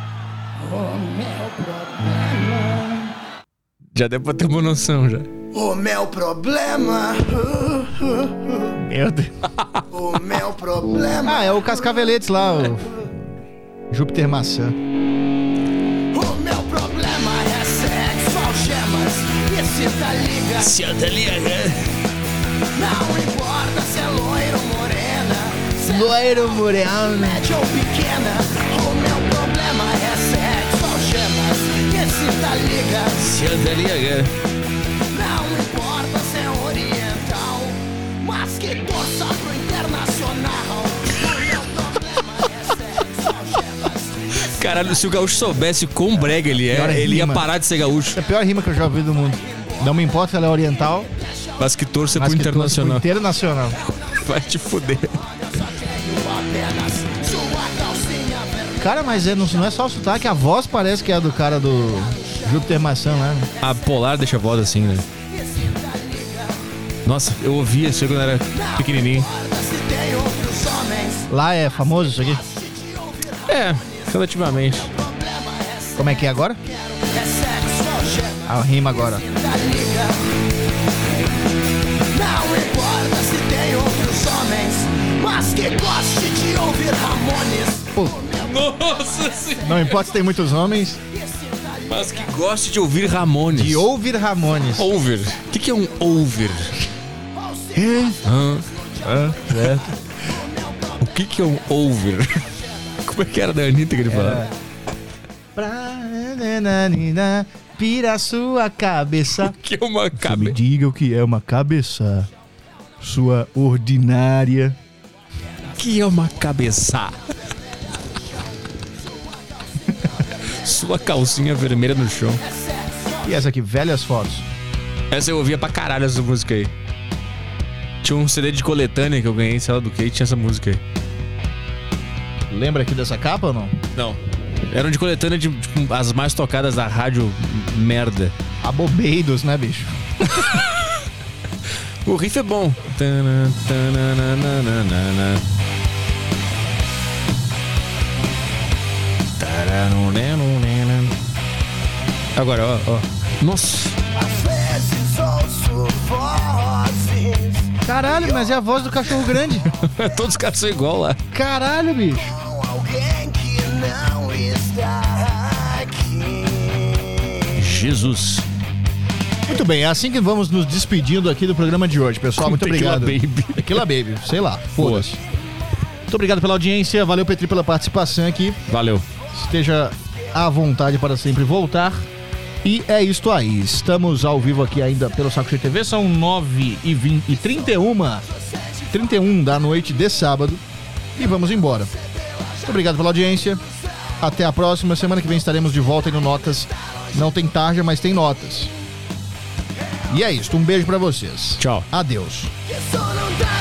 Já deu pra ter uma noção já. O meu problema. Meu Deus. O meu problema. Ah, é o Cascaveletes lá, o Júpiter Maçã. O meu problema é sexo, algemas e cinta liga. Cinta liga. Não importa se é loiro ou morena. Loiro morena. Média ou pequena. O meu problema é sexo, algemas e cinta liga. Cinta liga. Não importa se é oriental, mas que torça pro internacional. O meu problema é sexo, algemas. Caralho, se o gaúcho soubesse quão brega ele é, Pior ele rima. ia parar de ser gaúcho. É a pior rima que eu já ouvi do mundo. Não me importa se ela é oriental, mas que torça mas pro que torça internacional. pro internacional. Vai te foder. Cara, mas é, não, não é só o sotaque, a voz parece que é a do cara do Júpiter Maçã, né? A Polar deixa a voz assim, né? Nossa, eu ouvia isso quando era pequenininho. Lá é famoso isso aqui? É, relativamente. Como é que é agora? Ah, rima agora. Não importa se tem outros homens, mas que goste de ouvir Ramones. Pô. Nossa senhora. Não importa se tem muitos homens, mas que goste de ouvir Ramones. De ouvir Ramones. Over. O que, que é um over? Ah, ah, certo. O que, que é um over? Como é que era da Anitta que ele falava? Pra pira sua cabeça. O que é uma cabeça? Me diga o que é uma cabeça. Sua ordinária. O que é uma cabeça? Sua calcinha vermelha no chão. E essa aqui, velhas fotos. Essa eu ouvia pra caralho, essa música aí. Tinha um C D de coletânea que eu ganhei, sei lá do que, e tinha essa música aí. Lembra aqui dessa capa ou não? Não. Eram de coletânea de tipo, as mais tocadas da rádio merda. Abobeidos, né, bicho? O riff é bom. Agora, ó, ó. Nossa. Caralho, mas é a voz do cachorro grande. Todos os caras são igual lá. Caralho, bicho. Jesus. Muito bem, é assim que vamos nos despedindo aqui do programa de hoje, pessoal. Com Muito Tequila obrigado. Baby. Tequila Baby, sei lá. Foda-se. Muito obrigado pela audiência. Valeu, Petri, pela participação aqui. Valeu. Esteja à vontade para sempre voltar. E é isto aí. Estamos ao vivo aqui ainda pelo Saco Cheio T V. São nove e trinta e um da noite de sábado. E vamos embora. Muito obrigado pela audiência. Até a próxima. Semana que vem estaremos de volta aí no Notas. Não tem tarja, mas tem notas. E é isso, um beijo pra vocês. Tchau. Adeus. Só não dá